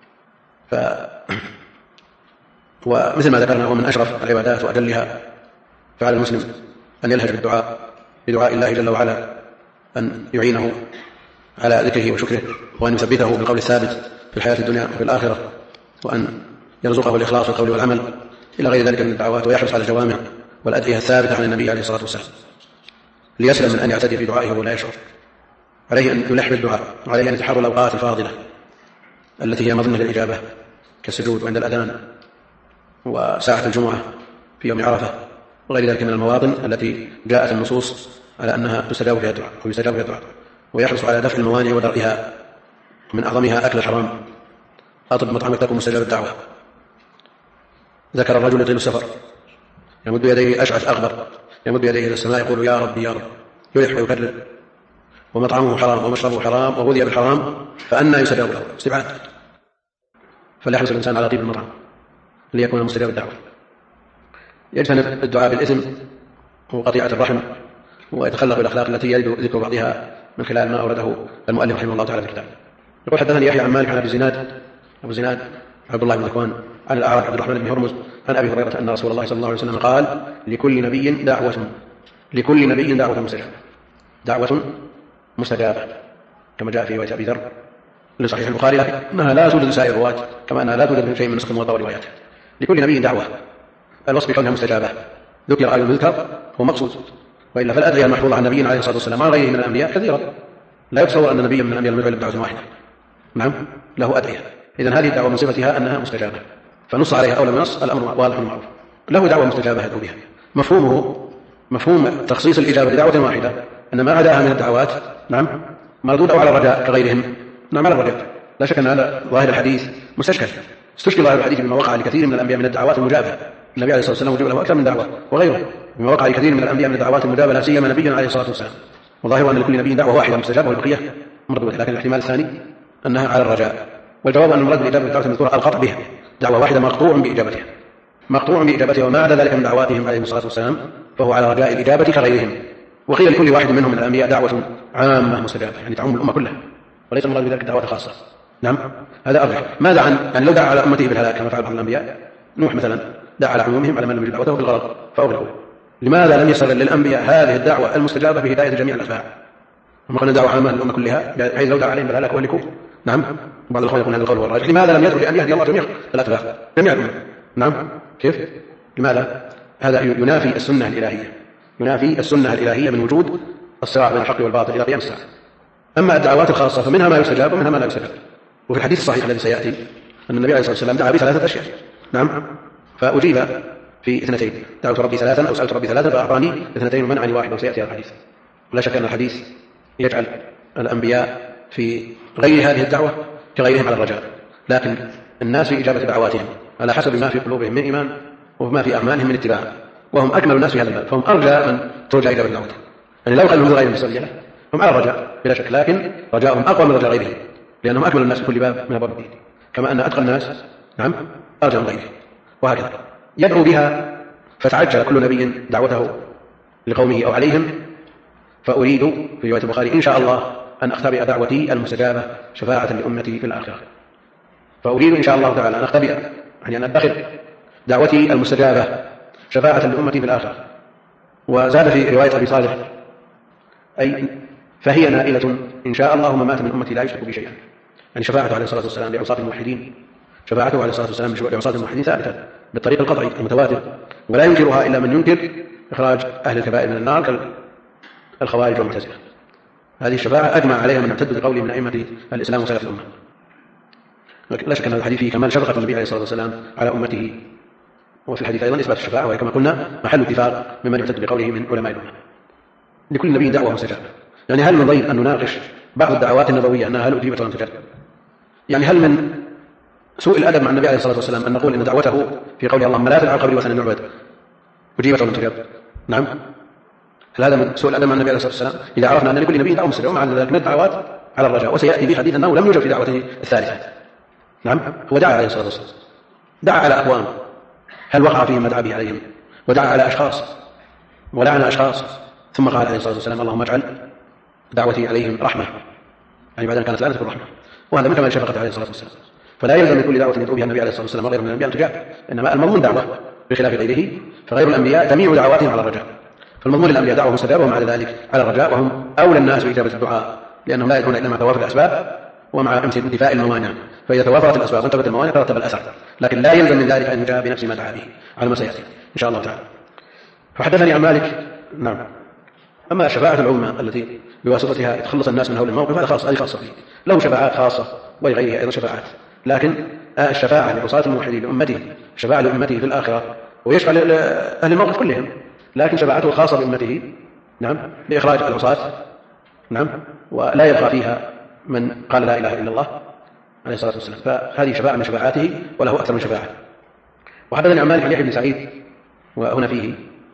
ومثل ما ذكرنا هو من أشرف العبادات وأجلها، فعلى المسلم أن يلهج بدعاء الله جل وعلا، أن يعينه على ذكره وشكره، وأن يثبته بالقول الثابت في الحياة الدنيا وفي الآخرة، وأن يرزقه الإخلاص في القول والعمل إلى غير ذلك من الدعوات، ويحرص على الجوامع والأدعية الثابتة عن النبي عليه الصلاة والسلام ليسلم من أن يعتدي في دعائه ولا يشعر. عليه أن يلح بالدعاء، وعليه أن يتحرى الأوقات الفاضلة التي هي مظنة للإجابة كالسجود عند الأذان وساعة الجمعة في يوم عرفة وغير ذلك من المواطن التي جاءت النصوص على أنها تستجاب فيها الدعاء، ويحرص على دفع الموانع ودرئها، من أعظمها أكل الحرام. أطب مطعمك تكون مستجاب الدعوة. ذكر الرجل يطيل السفر يمد يديه أشعث أغبر، يمد يديه إلى السماء يقول يا ربي يا رب، يلح ويكرر، ومطعمه حرام ومشربه حرام وغذي بالحرام، فأنى يستجاب له؟ استبعاد. فليحرص الإنسان على طيب المطعم ليكون مستجاب الدعوة. يجتنب الدعاء بالإثم وقطيعة الرحم، ويتخلق بالأخلاق التي يرد ذكر بعضها من خلال ما أورده المؤلف رحمه الله تعالى في الكتاب. يقول حدثني يحيى عن مالك عن أبو زناد عبد الله بن ذكوان عن الأعرج عبد الرحمن بن هرمز عن أبي هريرة أن رسول الله صلى الله عليه وسلم قال لكل نبي دعوة مستجابة، كما جاء في رواية أبي ذر لصحيح البخاري، لكنها لا توجد سائر الرواة، كما أنها لا توجد في شيء من نسخ الموطأ ورواياته. لكل نبي دعوة، الوصف بكونها مستجابة ذكر آية المذكر هو مقصود، وإلا فالأدعية المحفوظة عن نبينا عليه الصلاة والسلام عن غيره من الأنبياء كثيرة، لا يتصور أن نبيا من الأنبياء لم يدعو بدعوة واحدة، نعم له أدعية. إذن هذه الدعوة من صفتها أنها مستجابة، فنص عليها أول من نص الأمر واضح ومعروف، له دعوة مستجابة يدعو بها. مفهوم تخصيص الإجابة بدعوة واحدة أن ما عداها من الدعوات نعم مردود أو على الرجاء كغيرهم، نعم على الرجاء. لا شك أن هذا ظاهر الحديث استشكل ظاهر الحديث بما وقع لكثير من الأنبياء من الدعوات المجابة. النبي عليه الصلاة والسلام وجب له أكثر من دعوة، وغيره بما وقع لكثير من الأنبياء من الدعوات المجابة، لا سيما نبينا عليه الصلاة والسلام. وظاهر أن لكل نبي دعوة واحدة مستجابة والبقية مردودة، لكن الاحتمال الثاني أنها على الرجاء، والجواب أن المراد بالإجابة بالدعوة المذكورة القطع بها، دعوة واحدة مقطوع بإجابتها، وما عدا ذلك من دعواتهم عليه الصلاة والسلام فهو على رجاء الإجابة كغيرهم. وقيل لكل واحد منهم من الأنبياء دعوة عامة مستجابة، يعني تعم الأمة كلها، وليس المراد بذلك الدعوة الخاصة. نعم هذا أرجح. ماذا عن يعني لو دعا على أمته بالهلاك كما فعل بعض الأنبياء، نوح مثلا دعا على عمومهم على من لم يجب دعوته بالغرض فأغلقوا. لماذا لم يصل للأنبياء هذه الدعوة المستجابة بهداية جميع الأتباع؟ هم قلنا دعوة عامة للأمة كلها، حيث لو دعا عليهم بالهلاك أهلكوا. نعم بعض الأخوان يقول هذا القول هو الراجح. لماذا لم يدعو لأن يهدي الله جميع الأتباع جميع الأمة؟ نعم كيف؟ لماذا؟ هذا ينافي السنة الإلهية، ينافي السنة الإلهية من وجود الصراع بين الحق والباطل إلى قيام الساعة. أما الدعوات الخاصة فمنها ما يستجاب ومنها ما لا يستجاب. وفي الحديث الصحيح الذي سيأتي أن النبي عليه الصلاة والسلام دعا بثلاثة أشياء، نعم، فأجيب في 2، دعوت ربي 3 أو سألت ربي 3 فأعطاني 2 ومنعني 1، وسيأتي الحديث. ولا شك أن الحديث يجعل الأنبياء في غير هذه الدعوة كغيرهم على الرجاء، لكن الناس في إجابة دعواتهم على حسب ما في قلوبهم من إيمان وما في أعمالهم من اتباع، وهم أكمل الناس في هذا الباب، فهم أرجى من ترجى إجابة دعوتهم. يعني لو قالوا غير المستوية هم على الرجاء بلا شك، لكن رجاءهم أقوى من رجاء غيرهم، لأنهم أكمل الناس في كل باب من أبواب الدين، كما أن أتقى الناس نعم أرجى من غيرهم. وهكذا يدعو بها فتعجل كل نبي دعوته لقومه أو عليهم. فأريد في رواية البخاري إن شاء الله أن أختبئ دعوتي المستجابة شفاعة لأمتي في الآخرة. فأريد إن شاء الله تعالى أن أختبئ، يعني أن أدخر دعوتي المستجابة شفاعة لأمتي في الآخرة. وزاد في رواية أبي صالح أي فهي نائلة إن شاء الله من مات من أمتي لا يشرك بي شيئا، يعني شفاعته عليه الصلاة والسلام لعصاة الموحدين، شفاعته عليه الصلاة والسلام لعصاة الموحدين ثابتة بالطريق القطعي المتواتر، ولا ينكرها إلا من ينكر إخراج أهل الكبائر من النار كالخوارج والمعتزلة. هذه الشفاعة أجمع عليها من يعتد بقوله من أئمة الإسلام وسلف الأمة. لا شك أن الحديث فيه كمال شفقة النبي عليه الصلاة والسلام على أمته. وفي الحديث أيضا إثبات الشفاعة، وهي كما قلنا محل اتفاق ممن يعتد بقوله من علماء الأمة. لكل نبي دعوة مستجابة، يعني هل من ضيق أن نناقش بعض الدعوات النبوية أنها هل أجيبت ولم تجب؟ يعني هل من سوء الأدب مع النبي عليه الصلاة والسلام أن نقول إن دعوته في قوله اللهم لا تجعل قبري وثنا يعبد أجيبت ولم تجب؟ نعم، هل هذا من سوء الأدب مع النبي عليه الصلاة والسلام إذا عرفنا أن لكل نبي دعوة مستجابة ومع ذلك من الدعوات على الرجاء؟ وسيأتي في حديث أنه لم يوجد في دعوته الثالثة. نعم، هو دعا عليه الصلاة والسلام، دعا على أقوام هل وقع فيهم ما دعا به عليهم، ودعا على أشخاص ولعن أشخاص، ثم قال عليه الصلاة والسلام اللهم اجعل دعوتي عليهم رحمة، يعني بعد أن كانت لعنة الرحمة. وهذا من كمال شفقته عليه الصلاة والسلام. فلا يلزم من كل دعوة يدعو بها النبي عليه الصلاة والسلام وغيره من الأنبياء أن تجاب، إنما المضمون دعوة بخلاف غيره، فغير الأنبياء جميع دعواتهم على الرجاء، فالمضمون الأنبياء دعوة مستجابة ومع ذلك على الرجاء، وهم أولى الناس بإجابة الدعاء لأنهم لا يدعون إلا مع توافر الأسباب ومع انتفاء الموانع، فإذا توافرت الأسباب وانتفت الموانع ترتب الأثر، لكن لا يلزم من ذلك أن يجاب بنفس ما دعا به على ما سيأتي إن شاء الله تعالى. فحدثني عن مالك. نعم، أما الشفاعة العظمى التي بواسطتها يتخلص الناس من هول الموقف هذا خاصة به، له شفاعات خاصة ولغيره أيضا شفاعات، لكن الشفاعة لعصاة الموحدين لأمته شفاعة لأمته في الآخرة ويشفع أهل الموقف كلهم، لكن شفاعته خاصة بأمته نعم لإخراج العصاة نعم، ولا يبقى فيها من قال لا إله إلا الله عليه الصلاة والسلام، فهذه شفاعة من شفاعاته وله أكثر من شفاعة. وحدثني عن مالك عن يحيى بن سعيد، وهنا فيه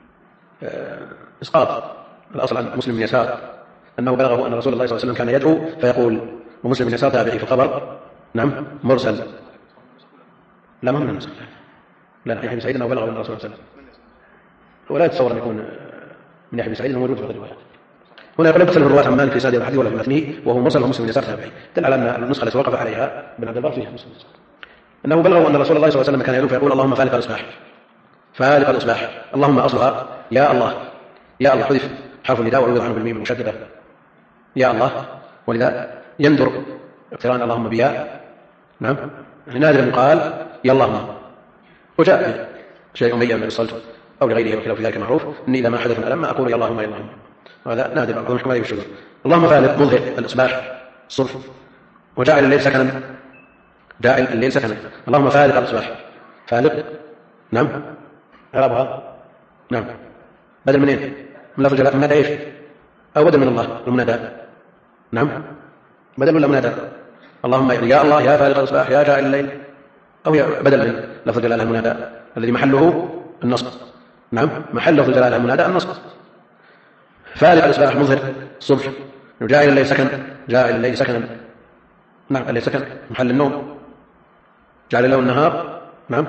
إسقاط الأصل عن مسلم بن يسار أنه بلغه أن رسول الله صلى الله عليه وسلم كان يدعو فيقول، ومسلم بن يسار تابعي في الخبر نعم مرسل، لا ما من المرسل، لا يحيى بن سعيد أنه بلغه أن رسول الله صلى الله عليه وسلم، ولا يتصور أن يكون من يحيى بن سعيد أنه موجود في هذه الروايات. هنا يقول يتصل الرواة عن مالك في سادة الحديث ولا في متنه وهو مرسل ومسلم بن يسار تابعي، دل على أن النسخة التي وقف عليها بن عبد البر فيها مسلم أنه بلغه أن رسول الله صلى الله عليه وسلم كان يدعو فيقول اللهم فالق الإصباح، فالق الإصباح، اللهم أصلها يا الله، يا الله حذف حرف النداء وعوض عنه بالميم المشددة يا الله، ولذا يندر اقتران اللهم بيا نعم، يعني نادر قال يا اللهم. وجاء شيء مبين من الصلت أو لغيره وخلاف ذلك معروف أني إذا ما حدث ألم أقول يا اللهم يا اللهم، وهذا نادر بعضهم حكم عليه بالشذوذ. اللهم فالق مظهر الإصباح الصبح، وجاعل الليل سكنا، جاعل الليل سكنا، اللهم فالق الإصباح، فالق نعم إعرابها نعم بدل من إيه؟ من لفظ الجلالة، منادى إيش؟ أو بدل من الله المنادى نعم بدل ولا منادى؟ اللهم يا الله يا فالق الإصباح يا جاعل الليل، أو بدل من لفظ الجلالة المنادى الذي محله النصب نعم، محل لفظ الجلالة المنادى النصب. فالق الإصباح مظهر الصبح، جاعل الليل سكن، جاعل الليل سكنا نعم، الليل سكن محل النوم، جعل له النهار نعم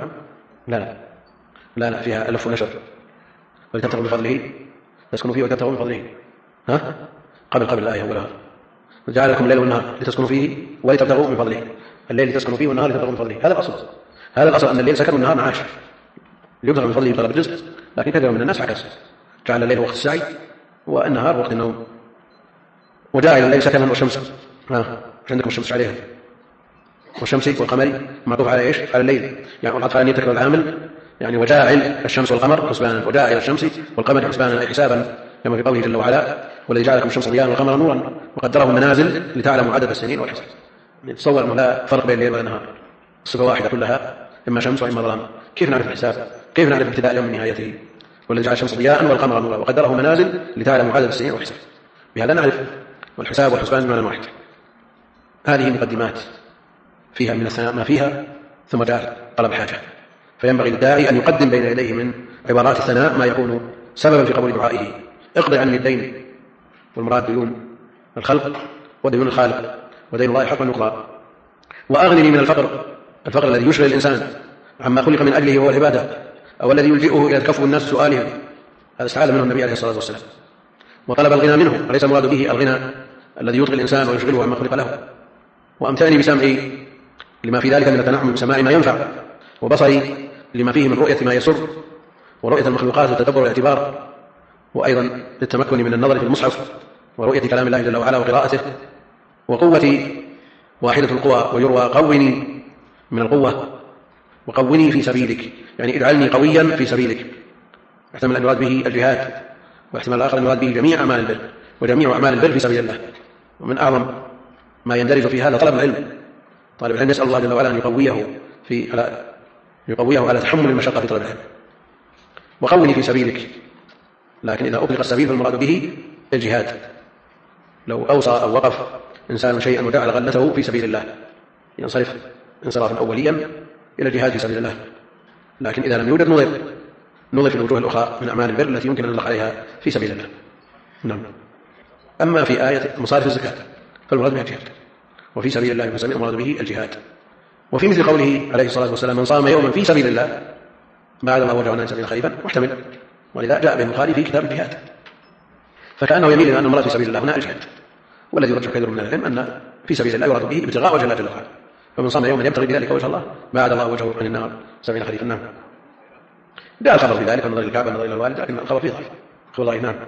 لا فيها ألف ونشر، ولتبتغوا بفضله تسكنوا فيه وتبتغوا بفضله قبل الآية أولها، وجعل لكم الليل والنهار لتسكنوا فيه ولتبتغوا بفضله، الليل لتسكنوا فيه والنهار لتبتغوا بفضله، هذا الأصل، هذا الأصل أن الليل سكن والنهار معاش ليبتغوا بفضله يبتغى بالرزق، لكن كثير من الناس عكس، جعل الليل وقت السعي والنهار وقت النوم، وجعل الليل سكنا والشمس عندكم الشمس عليها والشمس والقمر معطوف على ايش؟ على الليل، يعني العطف على ان يتكرر العامل يعني وجاعل الشمس والقمر حسبانا، وجاعل الشمس والقمر حسبانا أي حسابا، كما في قوله جل وعلا والذي جعل لكم الشمس ضياء والقمر نورا وقدره منازل لتعلموا عدد السنين والحساب. تصور أنه لا فرق بين الليل والنهار، الصفة واحدة كلها، إما شمس وإما ظلام. كيف نعرف الحساب؟ كيف نعرف ابتداء اليوم من نهايته؟ والذي جعل الشمس ضياء والقمر نورا وقدره منازل لتعلموا عدد السنين والحساب. بهذا نعرف والحساب والحسبان بمعنى واحد. هذه مقدمات فيها من الثناء ما فيها، ثم جاء طلب حاجة، فينبغي للداعي أن يقدم بين يديه من عبارات الثناء ما يكون سببا في قبول دعائه. اقضي عني الدين، والمراد ديون الخلق وديون الخالق، ودين الله حق يقضى. وأغنني من الفقر الذي يشغل الإنسان عما خلق من أجله وهو العبادة، أو الذي يلجئه إلى الكف الناس سؤالهم. هذا استعاذ منه النبي عليه الصلاة والسلام، وطلب الغنى منه، وليس المراد به الغنى الذي يطغي الإنسان ويشغله عما خلق له. وأمتعني بسمعي لما في ذلك من التنعم بسماع ما ينفع، وبصري لما فيه من رؤية ما يسر، ورؤية المخلوقات والتدبر والاعتبار، وأيضا للتمكن من النظر في المصحف ورؤية كلام الله جل وعلا وقراءته. وقوتي واحدة القوى، ويروى قوني من القوة، وقوني في سبيلك، يعني اجعلني قويا في سبيلك. احتمل أن يراد به الجهاد، واحتمال الآخر أن يراد به جميع أعمال البر، وجميع أعمال البر في سبيل الله. ومن أعظم ما يندرج في هذا طلب العلم. طالب العلم يسأل الله جل وعلا أن يقويه على تحمل المشقة في طلب العلم. وقوني في سبيلك، لكن إذا أطلق السبيل فالمراد به الجهاد. لو أوصى أو وقف إنسان شيئا وجعل غلته في سبيل الله ينصرف انصرافا أوليا إلى الجهاد في سبيل الله. لكن إذا لم يوجد نظر في الوجوه الأخرى من أعمال البر التي يمكن أن نطلق عليها في سبيل الله. نعم. أما في آية مصارف الزكاة فالمراد بها الجهاد، وفي سبيل الله المراد به الجهاد. وفي مثل قوله عليه الصلاة والسلام من صام يوما في سبيل الله بعد الله وجعلنا عن سبيل خريفا محتمل، ولذا جاء به البخاري في كتاب الجهاد، فكأنه يميل إلى أن المراد في سبيل الله هنا الجهاد. والذي يرجح كثير من العلم أن في سبيل الله يراد به ابتغاء وجه الله جل وعلا، فمن صام يوما يبتغي بذلك وجه الله بعد الله وجهه عن النار 70 خريفا. نعم. جاء الخبر في ذلك النظر للكعبة النظر إلى الوالد، لكن الخبر فيه ضعيف. خبر نعم.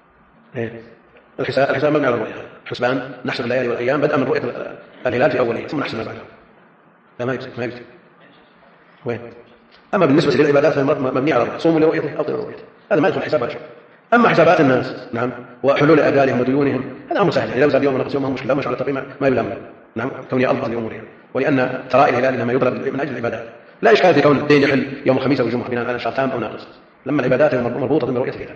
الحساب مبني على الرؤيا، حسبان نحسب الليالي والأيام بدءا من رؤية الهلال في أوله ثم نحسب ما بعده. لا ما يجوز. وين؟ أما بالنسبة للعبادات فمبني على الرؤيا، صوموا لرؤيته أفطروا لرؤيته، هذا ما يدخل حساب ولا شيء. أما حسابات الناس نعم وحلول أجالهم وديونهم هذا أمر سهل، إذا زاد يوم ونقص يوم مشكلة، مش على التقييم ما يلام. نعم كوني أضبط لأمورهم، ولأن ترائي الهلال إنما يضرب من أجل العبادات، لا إشكال في كون الدين يحل يوم الخميس أو الجمعة بناء على شرط تام أو ناقص، لما العبادات مربوطة برؤية الهلال.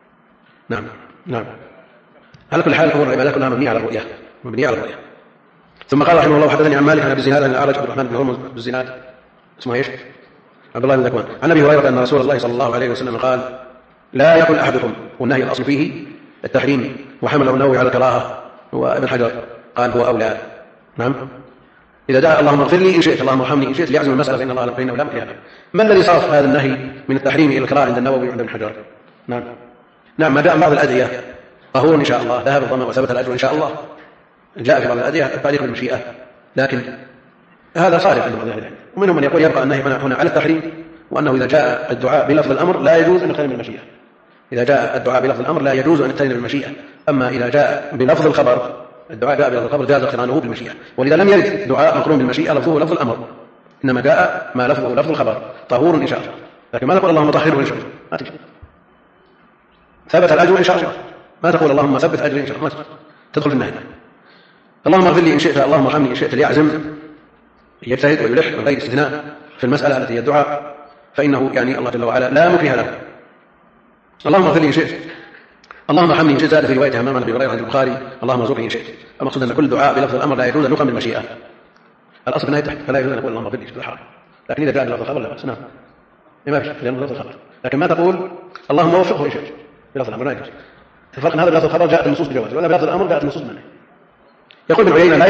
نعم. على كل حال أمور العبادات كلها مبنية على الرؤية. ثم قال رحمه الله حدثني عن مالك عن أبي الزناد عن الأعرج عبد الرحمن بن هرمز بالزناد اسمه ايش؟ عبد الله بن ذكوان عن أبي هريرة أن رسول الله صلى الله عليه وسلم قال لا يقل أحدكم، والنهي الأصل فيه التحريم، وحمله النووي على الكراهة، وابن حجر قال هو أولى. نعم. إذا دعا اللهم اغفر لي إن شئت اللهم ارحمني إن شئت ليعزم المسألة فإنه لا مكره. ما الذي صرف هذا النهي من التحريم إلى الكراهة عند النووي وعند ابن حجر؟ نعم ما جاء بعض الأدعية طهور إن شاء الله، ذهب الظمأ وثبت الأجر إن شاء الله، جاء في بعض الأدعية التعليق بالمشيئة، لكن هذا صارف عند بعض العلماء. ومنهم من يقول يبقى النهي هنا على التحريم، وأنه إذا جاء الدعاء بلفظ الأمر لا يجوز أن يقترن بالمشيئة. إذا جاء الدعاء بلفظ الأمر لا يجوز أن يقترن بالمشيئة، أما إذا جاء بلفظ الخبر الدعاء جاء بلفظ الخبر جاز اقترانه بالمشيئة. ولذا لم يرد دعاء مقرون بالمشيئة لفظه لفظ الأمر، إنما جاء ما لفظه لفظ الخبر طهور إن شاء الله، لكن ما تقول اللهم طهره إن شاء الله، ما تجي ثبت الأجر إن شاء الله، ما تقول اللهم ثبت أجري إن شاء الله، ما تدخل في النهي. اللهم اغفر لي إن شئت اللهم ارحمني إن شئت ليعزم يجتهد ويلح من غير استثناء في المسألة التي هي الدعاء، فإنه يعني الله جل وعلا لا مكره له. اللهم اغفر لي إن شئت اللهم ارحمني إن شئت، زاد في رواية همام عن أبي هريرة عند البخاري اللهم ارزقني إن شئت. المقصود أن كل دعاء بلفظ الأمر لا يجوز أن يقام بالمشيئة، الأصل في النهي فلا يجوز أن نقول اللهم اغفر لي إن شئت، لكن إذا جاء بلفظ الخبر لا بأس. نعم ما في لأنه بلفظ الخبر، لكن ما تقول اللهم وفقه إن شئت بلفظ الأمر لا يجوز. الفرق هذا بلفظ الخبر جاءت النصوص بجواز، ولا بلفظ الأمر جاءت النصوص بالنهي. يقول ابن عيينة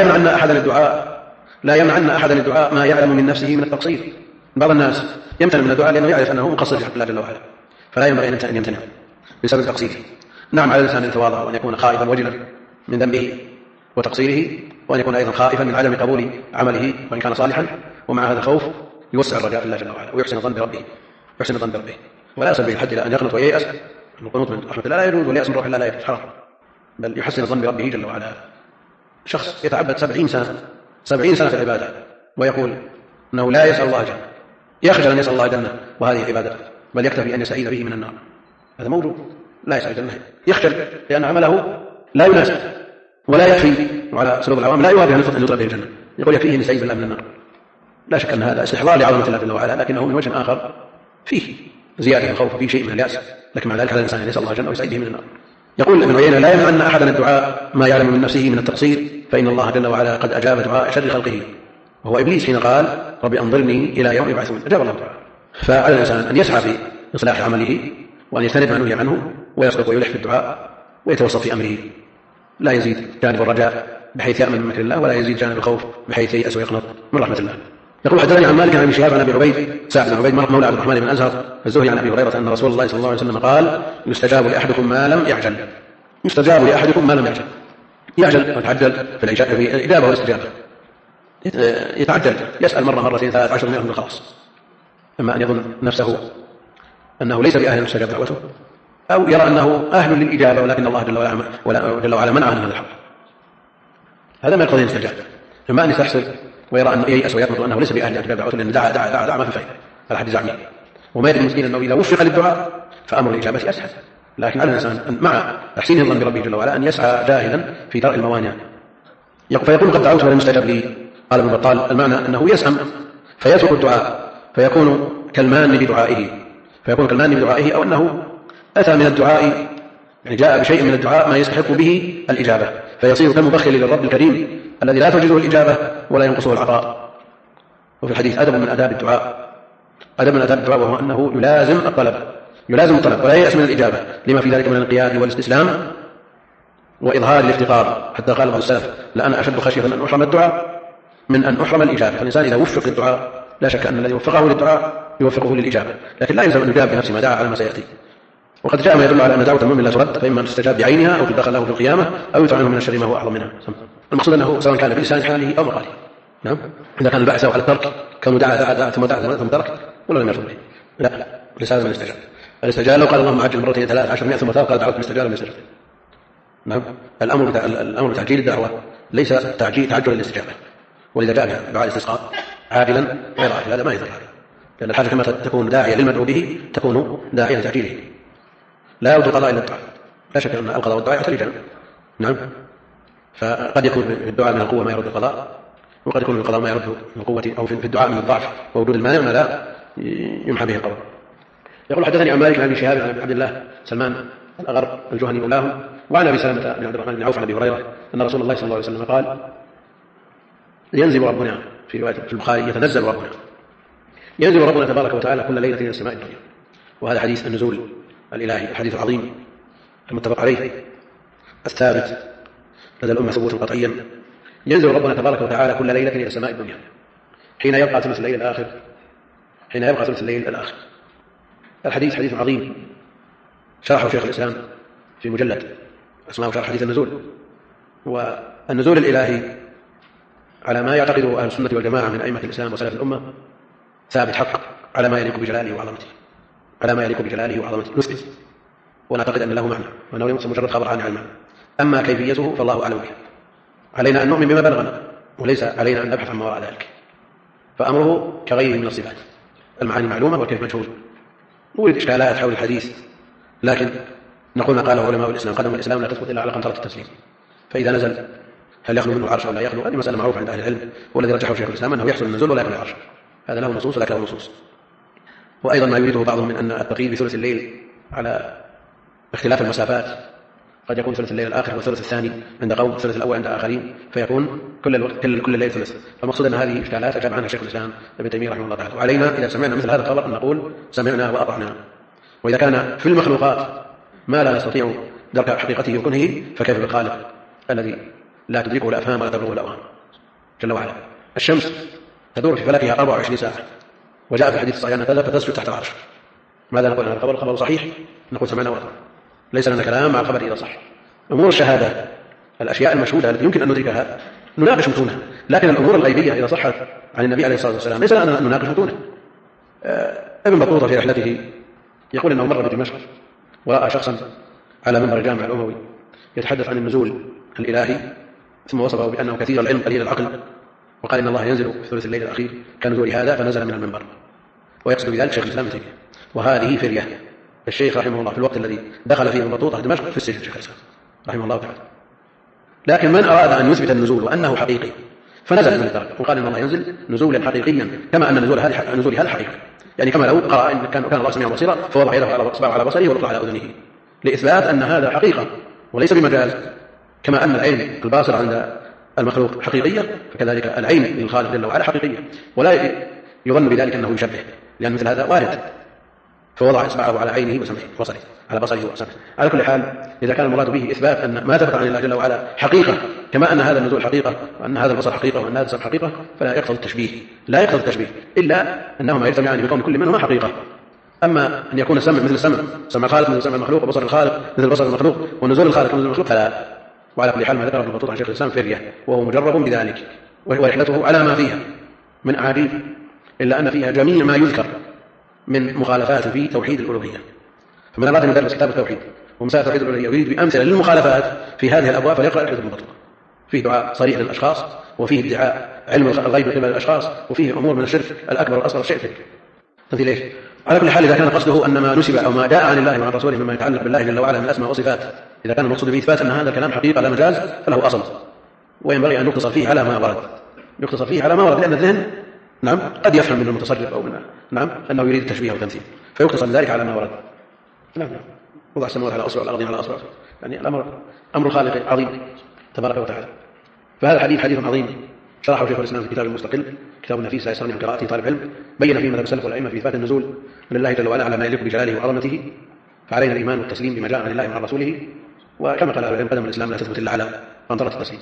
لا يمنعن أحدا الدعاء ما يعلم من نفسه من التقصير. بعض الناس يمتنع من الدعاء لأنه يعرف أنه مقصر في حق الله جل وعلا، فلا ينبغي أن يمتنع بسبب تقصيره. نعم على الإنسان أن يتواضع وأن يكون خائفا وجلا من ذنبه وتقصيره، وأن يكون أيضا خائفا من عدم قبول عمله وإن كان صالحا، ومع هذا الخوف يوسع الرجاء في الله جل وعلا ويحسن الظن بربه، ولا يصل به الحد إلى أن يقنط وييأس. القنوط من رحمة الله لا يجوز، واليأس من روح الله لا يجوز، حرام، بل يحسن الظن بربه جل وعلا. شخص يتعبد 70 سنة في العبادة ويقول أنه لا يسأل الله الجنة، يخجل أن يسأل الله الجنة وهذه عبادته، بل يكتفي أن يستعيذ به من النار. هذا موجود لا يسأل الجنة، يخجل لأن عمله لا يناسب ولا يكفي، وعلى سلوك العوام لا يوافق أن يطلب به الجنة، يقول يكفيه أن يستعيذ بالله من النار. لا شك أن هذا استحضار لعظمة الله جل وعلا، لكنه من وجه آخر فيه زيادة الخوف وفيه شيء من اليأس، لكن مع ذلك هذا الإنسان يسأل الله الجنة ويستعيذ به من النار. يقول ابن عيينة: لا يمنع أن أحدا الدعاء ما يعلم من نفسه من التقصير، فإن الله جل وعلا قد أجاب دعاء شر خلقه، وهو إبليس حين قال: رب أنظرني إلى يوم يبعثون، أجاب الله دعاءه. فعلى الإنسان أن يسعى في إصلاح عمله، وأن يجتنب ما نهي عنه، ويصدق ويلح في الدعاء، ويتوسط في أمره، لا يزيد جانب الرجاء بحيث يأمن من مكر الله، ولا يزيد جانب الخوف بحيث ييأس ويقنط من رحمة الله. يقول: حدثني عن مالك عن ابي شهاب عن ابي عبيد سعد بن عبيد مولى عبد الرحمن بن الازهر الزهري عن ابي هريره ان رسول الله صلى الله عليه وسلم قال: يستجاب لاحدكم ما لم يعجل. يستجاب لاحدكم ما لم يعجل، يعجل ويتعجل في الاجابه والاستجابه، يتعجل، يسال مره مرتين 13 من الخلاص، اما ان يظن نفسه انه ليس باهل مستجاب دعوته، او يرى انه اهل للاجابه ولكن الله جل وعلا منعه من هذا الحق. هذا ما يقتضي الاستجابه، اما ان يستحسر ويرى أنه ييأس ويقنط وأنه ليس بأهل أجابة دعوته، لأن دعا ما في فائدة، هذا حديث عميق. وما يدري المسكين أنه إذا وفق للدعاء فأمر الإجابة أسهل، لكن على الإنسان مع تحسين الظن بربه جل وعلا أن يسعى جاهلا في درء الموانع. فيقول: قد دعوت ولم يستجب لي. قال ابن بطال: المعنى أنه يسأم فيترك الدعاء فيكون كالمان بدعائه، أو أنه أتى من الدعاء، يعني جاء بشيء من الدعاء ما يستحق به الإجابة، فيصير كالمبخل للرب الكريم الذي لا تعجزه الإجابة ولا ينقصه العطاء. وفي الحديث: أدب من آداب الدعاء وهو أنه يلازم الطلب ولا ييأس من الإجابة، لما في ذلك من الانقياد والاستسلام وإظهار الافتقار، حتى قال بعض السلف: لأنا أشد خشية أن أحرم الدعاء من أن أحرم الإجابة. فالإنسان إذا وفق للدعاء لا شك أن الذي وفقه للدعاء يوفقه للإجابة، لكن لا يلزم أن يجاب بنفسه ما دعا على ما سيأتي. وقد جاء ما يدل على أن دعوة المؤمن لا ترد، فإما أن تستجاب بعينها أو تدخل له في القيامة أو يطعنه من الشر ما هو أعظم منها. المقصود أنه سواء كان بلسان حاله أو مقاله. نعم، إذا كان البعث على الترك كانوا دعا ثم ترك ولا لم يرفض به، لا، لسان من الاستجابة لو قال اللهم عجل مرتين 13 ثم ترك قال دعوت بالاستجابة لم يستجب. نعم، الأمر بتعجيل الدعوة ليس تعجل الاستجابة، ولذا جاء دعاء الاستسقاء عاجلا غير عاجل، هذا ما يضر، لأن الحاجة كما تكون داعية للمدعو به تكون داعية لتعجيله، لا يرد القضاء إلا الدعاء. لا شك أن القضاء والدعاء يحتاجان. نعم، فقد يكون في الدعاء من القوة ما يرد القضاء، وقد يكون في القضاء ما يرد من القوة، أو في الدعاء من الضعف ووجود المانع ما لا يمحى به القضاء. يقول: حدثني عن مالك عن ابي شهاب عن عبد الله سلمان الأغر الجهني مولاهم، وعن ابي سلمة بن عبد الرحمن بن عوف عن ابي هريرة ان رسول الله صلى الله عليه وسلم قال: ينزل ربنا، في رواية في البخاري: يتنزل ربنا، ينزل ربنا تبارك وتعالى كل ليلة إلى السماء الدنيا. وهذا حديث النزول الإلهي، الحديث العظيم المتفق عليه الثابت لدى الأمة ثبوتا قطعيا. ينزل ربنا تبارك وتعالى كل ليلة إلى السماء الدنيا حين يبقى ثلث الليل الآخر. الحديث حديث عظيم شرحه شيخ الإسلام في مجلد اسمه شرح حديث النزول. والنزول الإلهي على ما يعتقده أهل السنة والجماعة من أئمة الإسلام وسلف الأمة ثابت حق على ما يليق بجلاله وعظمته، نثبت ونعتقد أن له معنى، وأنه ليس مجرد خبر عن علمه. أما كيفيته فالله أعلم بها، علينا أن نؤمن بما بلغنا، وليس علينا أن نبحث عن وراء ذلك. فأمره كغيره من الصفات، المعاني معلومة والكيف مجهول. نورد إشكالات حول الحديث، لكن نقول ما قاله علماء الإسلام: قدم الإسلام لا تثبت إلا على قنطرة التسليم. فإذا نزل هل يخلو منه العرش أو لا يخلو؟ هذه مسألة معروفة عند أهل العلم، والذي رجحه شيخ الإسلام أنه يحصل النزول ولا يخلو العرش، هذا له نصوص ولا له نصوص. وأيضا ما يريده بعضهم من أن التقييد بثلث الليل على اختلاف المسافات، قد يكون ثلث الليل الآخر والثلث الثاني عند قوم، الثلث الأول عند آخرين، فيكون كل الليل ثلث. فالمقصود أن هذه إشكالات أجاب عنها شيخ الإسلام ابن تيمية رحمه الله تعالى. وعلينا إذا سمعنا مثل هذا الخبر أن نقول سمعنا وأطعنا. وإذا كان في المخلوقات ما لا نستطيع درك حقيقته وكنه، فكيف بالخالق الذي لا تدركه الأفهام ولا تبلغه الأوهام جل وعلا. الشمس تدور في فلكها 24 ساعة، وجاء في الحديث الصحيح أنها فتسجد تحت العرش. ماذا نقول عن هذا الخبر؟ خبر صحيح، نقول سمعنا وأطعنا، ليس لنا كلام مع الخبر إذا صح. أمور الشهادة، الأشياء المشهودة التي يمكن أن ندركها نناقش متونها، لكن الأمور الغيبية إذا صحت عن النبي عليه الصلاة والسلام ليس لنا أن نناقش متونها. ابن بطوطة في رحلته يقول أنه مر بدمشق ورأى شخصا على منبر الجامع الأموي يتحدث عن النزول الإلهي، ثم وصفه بأنه كثير العلم قليل العقل، وقال إن الله ينزل في ثلث الليل الأخير كنزول هذا، فنزل من المنبر. ويقصد بذلك شيخ الإسلام ابن تيمية. وهذه فرية الشيخ رحمه الله في الوقت الذي دخل فيه ابن بطوطة دمشق في السجن شيخ الإسلام رحمه الله تعالى. لكن من أراد أن يثبت النزول وأنه حقيقي فنزل من الدرجة وقال إن الله ينزل نزولا حقيقيا كما أن نزول هذا حقيقي، يعني كما لو قرأ إن كان الله سميعا بصيرا فوضع يده على إصبعه على بصره ورفع على أذنه لإثبات أن هذا حقيقة وليس بمجاز. كما أن العين الباصر عند المخلوق حقيقية فكذلك العين للخالق جل وعلا حقيقية، ولا يظن بذلك أنه يشبه، لأن مثل هذا وارد. فوضع إصبعه على عينه وسمعه وبصره على بصره وسمعه. على كل حال إذا كان المراد به إثبات أن ما ثبت عن الله جل وعلا حقيقة كما أن هذا النزول حقيقة وأن هذا البصر حقيقة وأن هذا السمع حقيقة فلا يقتضي التشبيه، لا يقتضي التشبيه إلا أنهما يجتمعان بكون كل منهما حقيقة. أما أن يكون السمع مثل السمع، سمع الخالق مثل سمع المخلوق، وبصر الخالق مثل بصر المخلوق، ونزول الخالق مثل المخلوق فلا. وعلى كل حال ما ذكره ابن بطوطة عن شيخ الإسلام فرية وهو مجرب بذلك، ورحلته على ما فيها من أعاجيب، إلا أن فيها جميع ما يذكر من مخالفات في توحيد الألوهية. فمن أراد أن يدرس كتاب التوحيد ومسائل توحيد الألوهية يريد بأمثلة للمخالفات في هذه الأبواب فليقرأ رحلة ابن بطوطة. فيه دعاء صريح للأشخاص، وفيه ادعاء علم الغيب من قبل الأشخاص، وفيه أمور من الشرك الأكبر والأصغر الشيء تمثيل إيش؟ على كل حال إذا كان قصده أن ما نسب أو ما جاء عن الله وعن رسوله مما يتعلق بالله جل وعلا من الأسماء والصفات، إذا كان المقصود به إثبات أن هذا الكلام حقيقة لا مجاز فله أصل، وينبغي أن يقتصر فيه على ما ورد، يقتصر فيه على ما ورد، لأن الذهن نعم قد يفهم من المتصرف أو من نعم أنه يريد التشبيه والتمثيل، فيقتصر ذلك على ما ورد. نعم وضع السماوات على أصبع والأرضين على أصبع، يعني الأمر أمر الخالق عظيم تبارك وتعالى. فهذا الحديث حديث عظيم شرحه شيخ الإسلام في كتاب المستقل، كتاب نفيس لا يستغني عن قراءته طالب علم، بين فيه مذهب السلف والأئمة في إثبات النزول من الله جل وعلا على ما يليق بجلاله وعظمته، فعلينا الإيمان والتسليم بما جاء عن الله وعن رسوله. وكما قال أهل العلم قدم الإسلام لا تثبت إلا على قنطرة التسليم.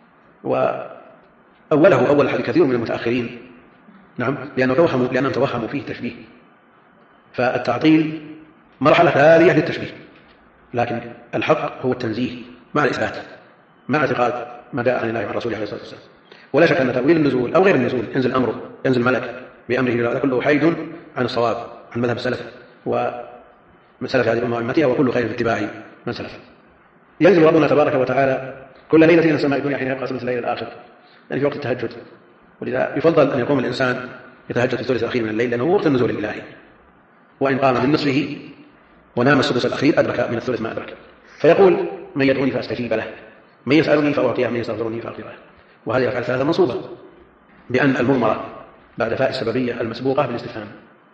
وأوله أول حديث كثير من المتأخرين نعم لأنهم توهموا فيه تشبيه، فالتعطيل مرحلة ثانية للتشبيه، لكن الحق هو التنزيه مع الإثبات مع اعتقاد ما جاء عن الله وعن رسوله عليه الصلاة والسلام. ولا شك أن تأويل النزول أو غير النزول ينزل ملك بأمره كله حيد عن الصواب عن مذهب السلف ومن سلف هذه الأمة وأمتها، وكل خير في اتباع من سلف. ينزل ربنا تبارك وتعالى كل ليلة إلى السماء الدنيا حين يبقى ثلث الليل الآخر، يعني في وقت التهجد، ولذا يفضل أن يقوم الإنسان يتهجد في الثلث الأخير من الليل لأنه وقت النزول الإلهي، وإن قام من نصفه ونام السدس الأخير أدرك من الثلث ما أدرك. فيقول من يدعوني فأستجيب له، من يسألني فأعطيه، من يستغفرني فأغفر له. وهذه الأفعال ثلاثة منصوبة بأن المضمرة بعد فاء السببية المسبوقة بالاستفهام.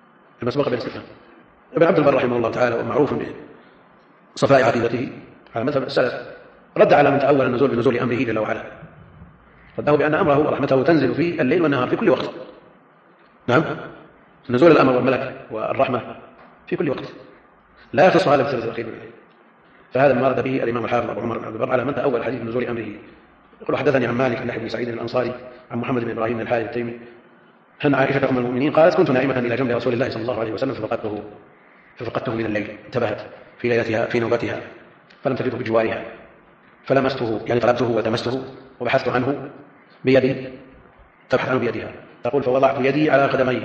ابن عبد البر رحمه الله تعالى ومعروف بصفاء عقيدته على مذهب السلف رد على من تأول النزول بنزول أمره جل وعلا، رده بأن أمره ورحمته تنزل في الليل والنهار في كل وقت. نعم نزول الأمر والملك والرحمة في كل وقت، لا يخص هذا بالثلث الأخير من الليل. فهذا ما رد به الإمام الحافظ أبو عمر بن عبد البر على من تأول حديث نزول أمره. يقول حدثني عن مالك عن يحيى بن سعيد الأنصاري عن محمد بن إبراهيم بن الحارث التيمي أن عائشة أم المؤمنين قالت كنت نائمة إلى جنب رسول الله صلى الله عليه وسلم ففقدته من الليل، انتبهت في ليلتها في نوبتها فلم تجده بجوارها، فلمسته يعني طلبته وتمسته وبحثت عنه بيدي، تبحث عنه بيدها، تقول فوضعت يدي على قدميه،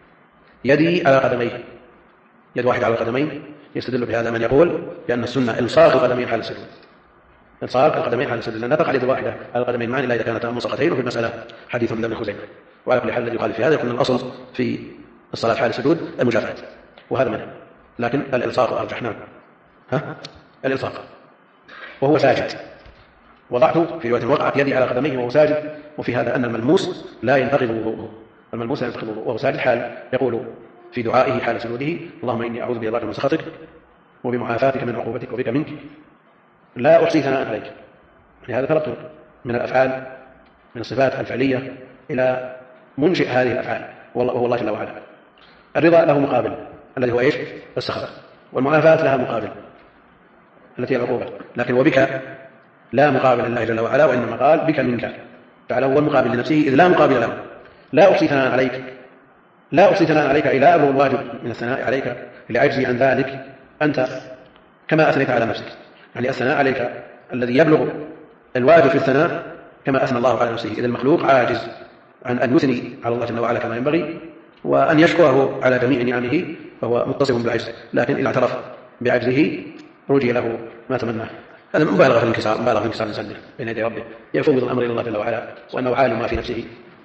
يد واحدة على القدمين. يستدل بهذا من يقول بأن السنة إلصاق القدمين حال السجود، إلصاق القدمين حال السجود، لأن تقع يد واحدة على القدمين معا إلا إذا كانتا ملصقتين، وفي المسألة حديث من ابن خزيمة. وعلى كل حال الذي يقال في هذا يكون الأصل في الصلاة حال السجود المجافاة، وهذا منه، لكن الإلصاق أرجح. نعم الإلصاق وهو ساجد، وضعت في رواية وقعت يدي على قدميه وهو ساجد، وفي هذا أن الملموس لا ينتقض وضوءه، وهو ساجد حال يقول في دعائه حال سجوده اللهم إني أعوذ برضاك من سخطك وبمعافاتك من عقوبتك وبك منك لا أحصي ثناء عليك. لهذا طلبت من الأفعال من الصفات الفعلية إلى منشئ هذه الأفعال وهو الله جل وعلا. الرضا له مقابل الذي هو إيش؟ السخط، والمعافاة لها مقابل التي هي العقوبة، لكن وبك لا مقابل لله جل وعلا، وإنما قال بك منك، فعله هو المقابل لنفسه إذ لا مقابل له. لا أحصي ثناء عليك إلى أبلغ الواجب من الثناء عليك لعجزي عن ذلك أنت كما أثنيت على نفسك، يعني الثناء عليك الذي يبلغ الواجب في الثناء كما أثنى الله على نفسه، إذ المخلوق عاجز عن أن يثني على الله جل وعلا كما ينبغي وأن يشكره على جميع نعمه، فهو متصف بالعجز، لكن إذا اعترف بعجزه رجي له ما تمناه. هذا مبالغة في الانكسار الإنسان بين يدي ربه، يفوض الأمر إلى الله جل وعلا، وأنه عالم ما في نفسه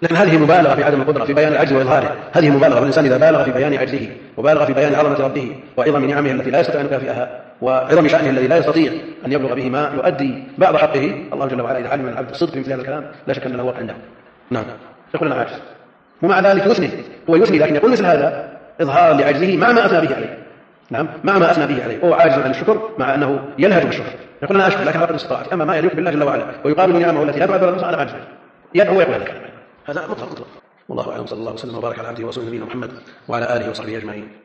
لكن هذه مبالغة في عدم القدرة، في بيان العجز وإظهاره، هذه مبالغة. والإنسان إذا بالغ في بيان عجزه وبالغ في بيان عظمة ربه وعظم نعمه التي لا يستطيع أن يكافئها وعظم شأنه الذي لا يستطيع أن يبلغ به ما يؤدي بعض حقه، الله جل وعلا إذا علم العبد الصدق في مثل هذا الكلام لا شك أن له وقع عنده. نعم، يقول أنا عاجز، ومع ذلك يثني، هو يثني لكن يقول مثل هذا إظهار لعجزه مع ما أثنى به عليه. نعم، مع ما أثنى به عليه، هو عاجز عن الشكر مع أنه يلهج بالشكر، يقول أنا أشكر لكن على قدر استطاعتي. أما ما يليق بالله جل وعلا ويقابل نعمه التي لا تعبر النص أنا عاجز، يدعو ويقول هذا الكلام، هذا مطلق. والله أعلم، صلى الله وسلم وبارك على عبده ورسوله نبينا محمد وعلى آله وصحبه أجمعين.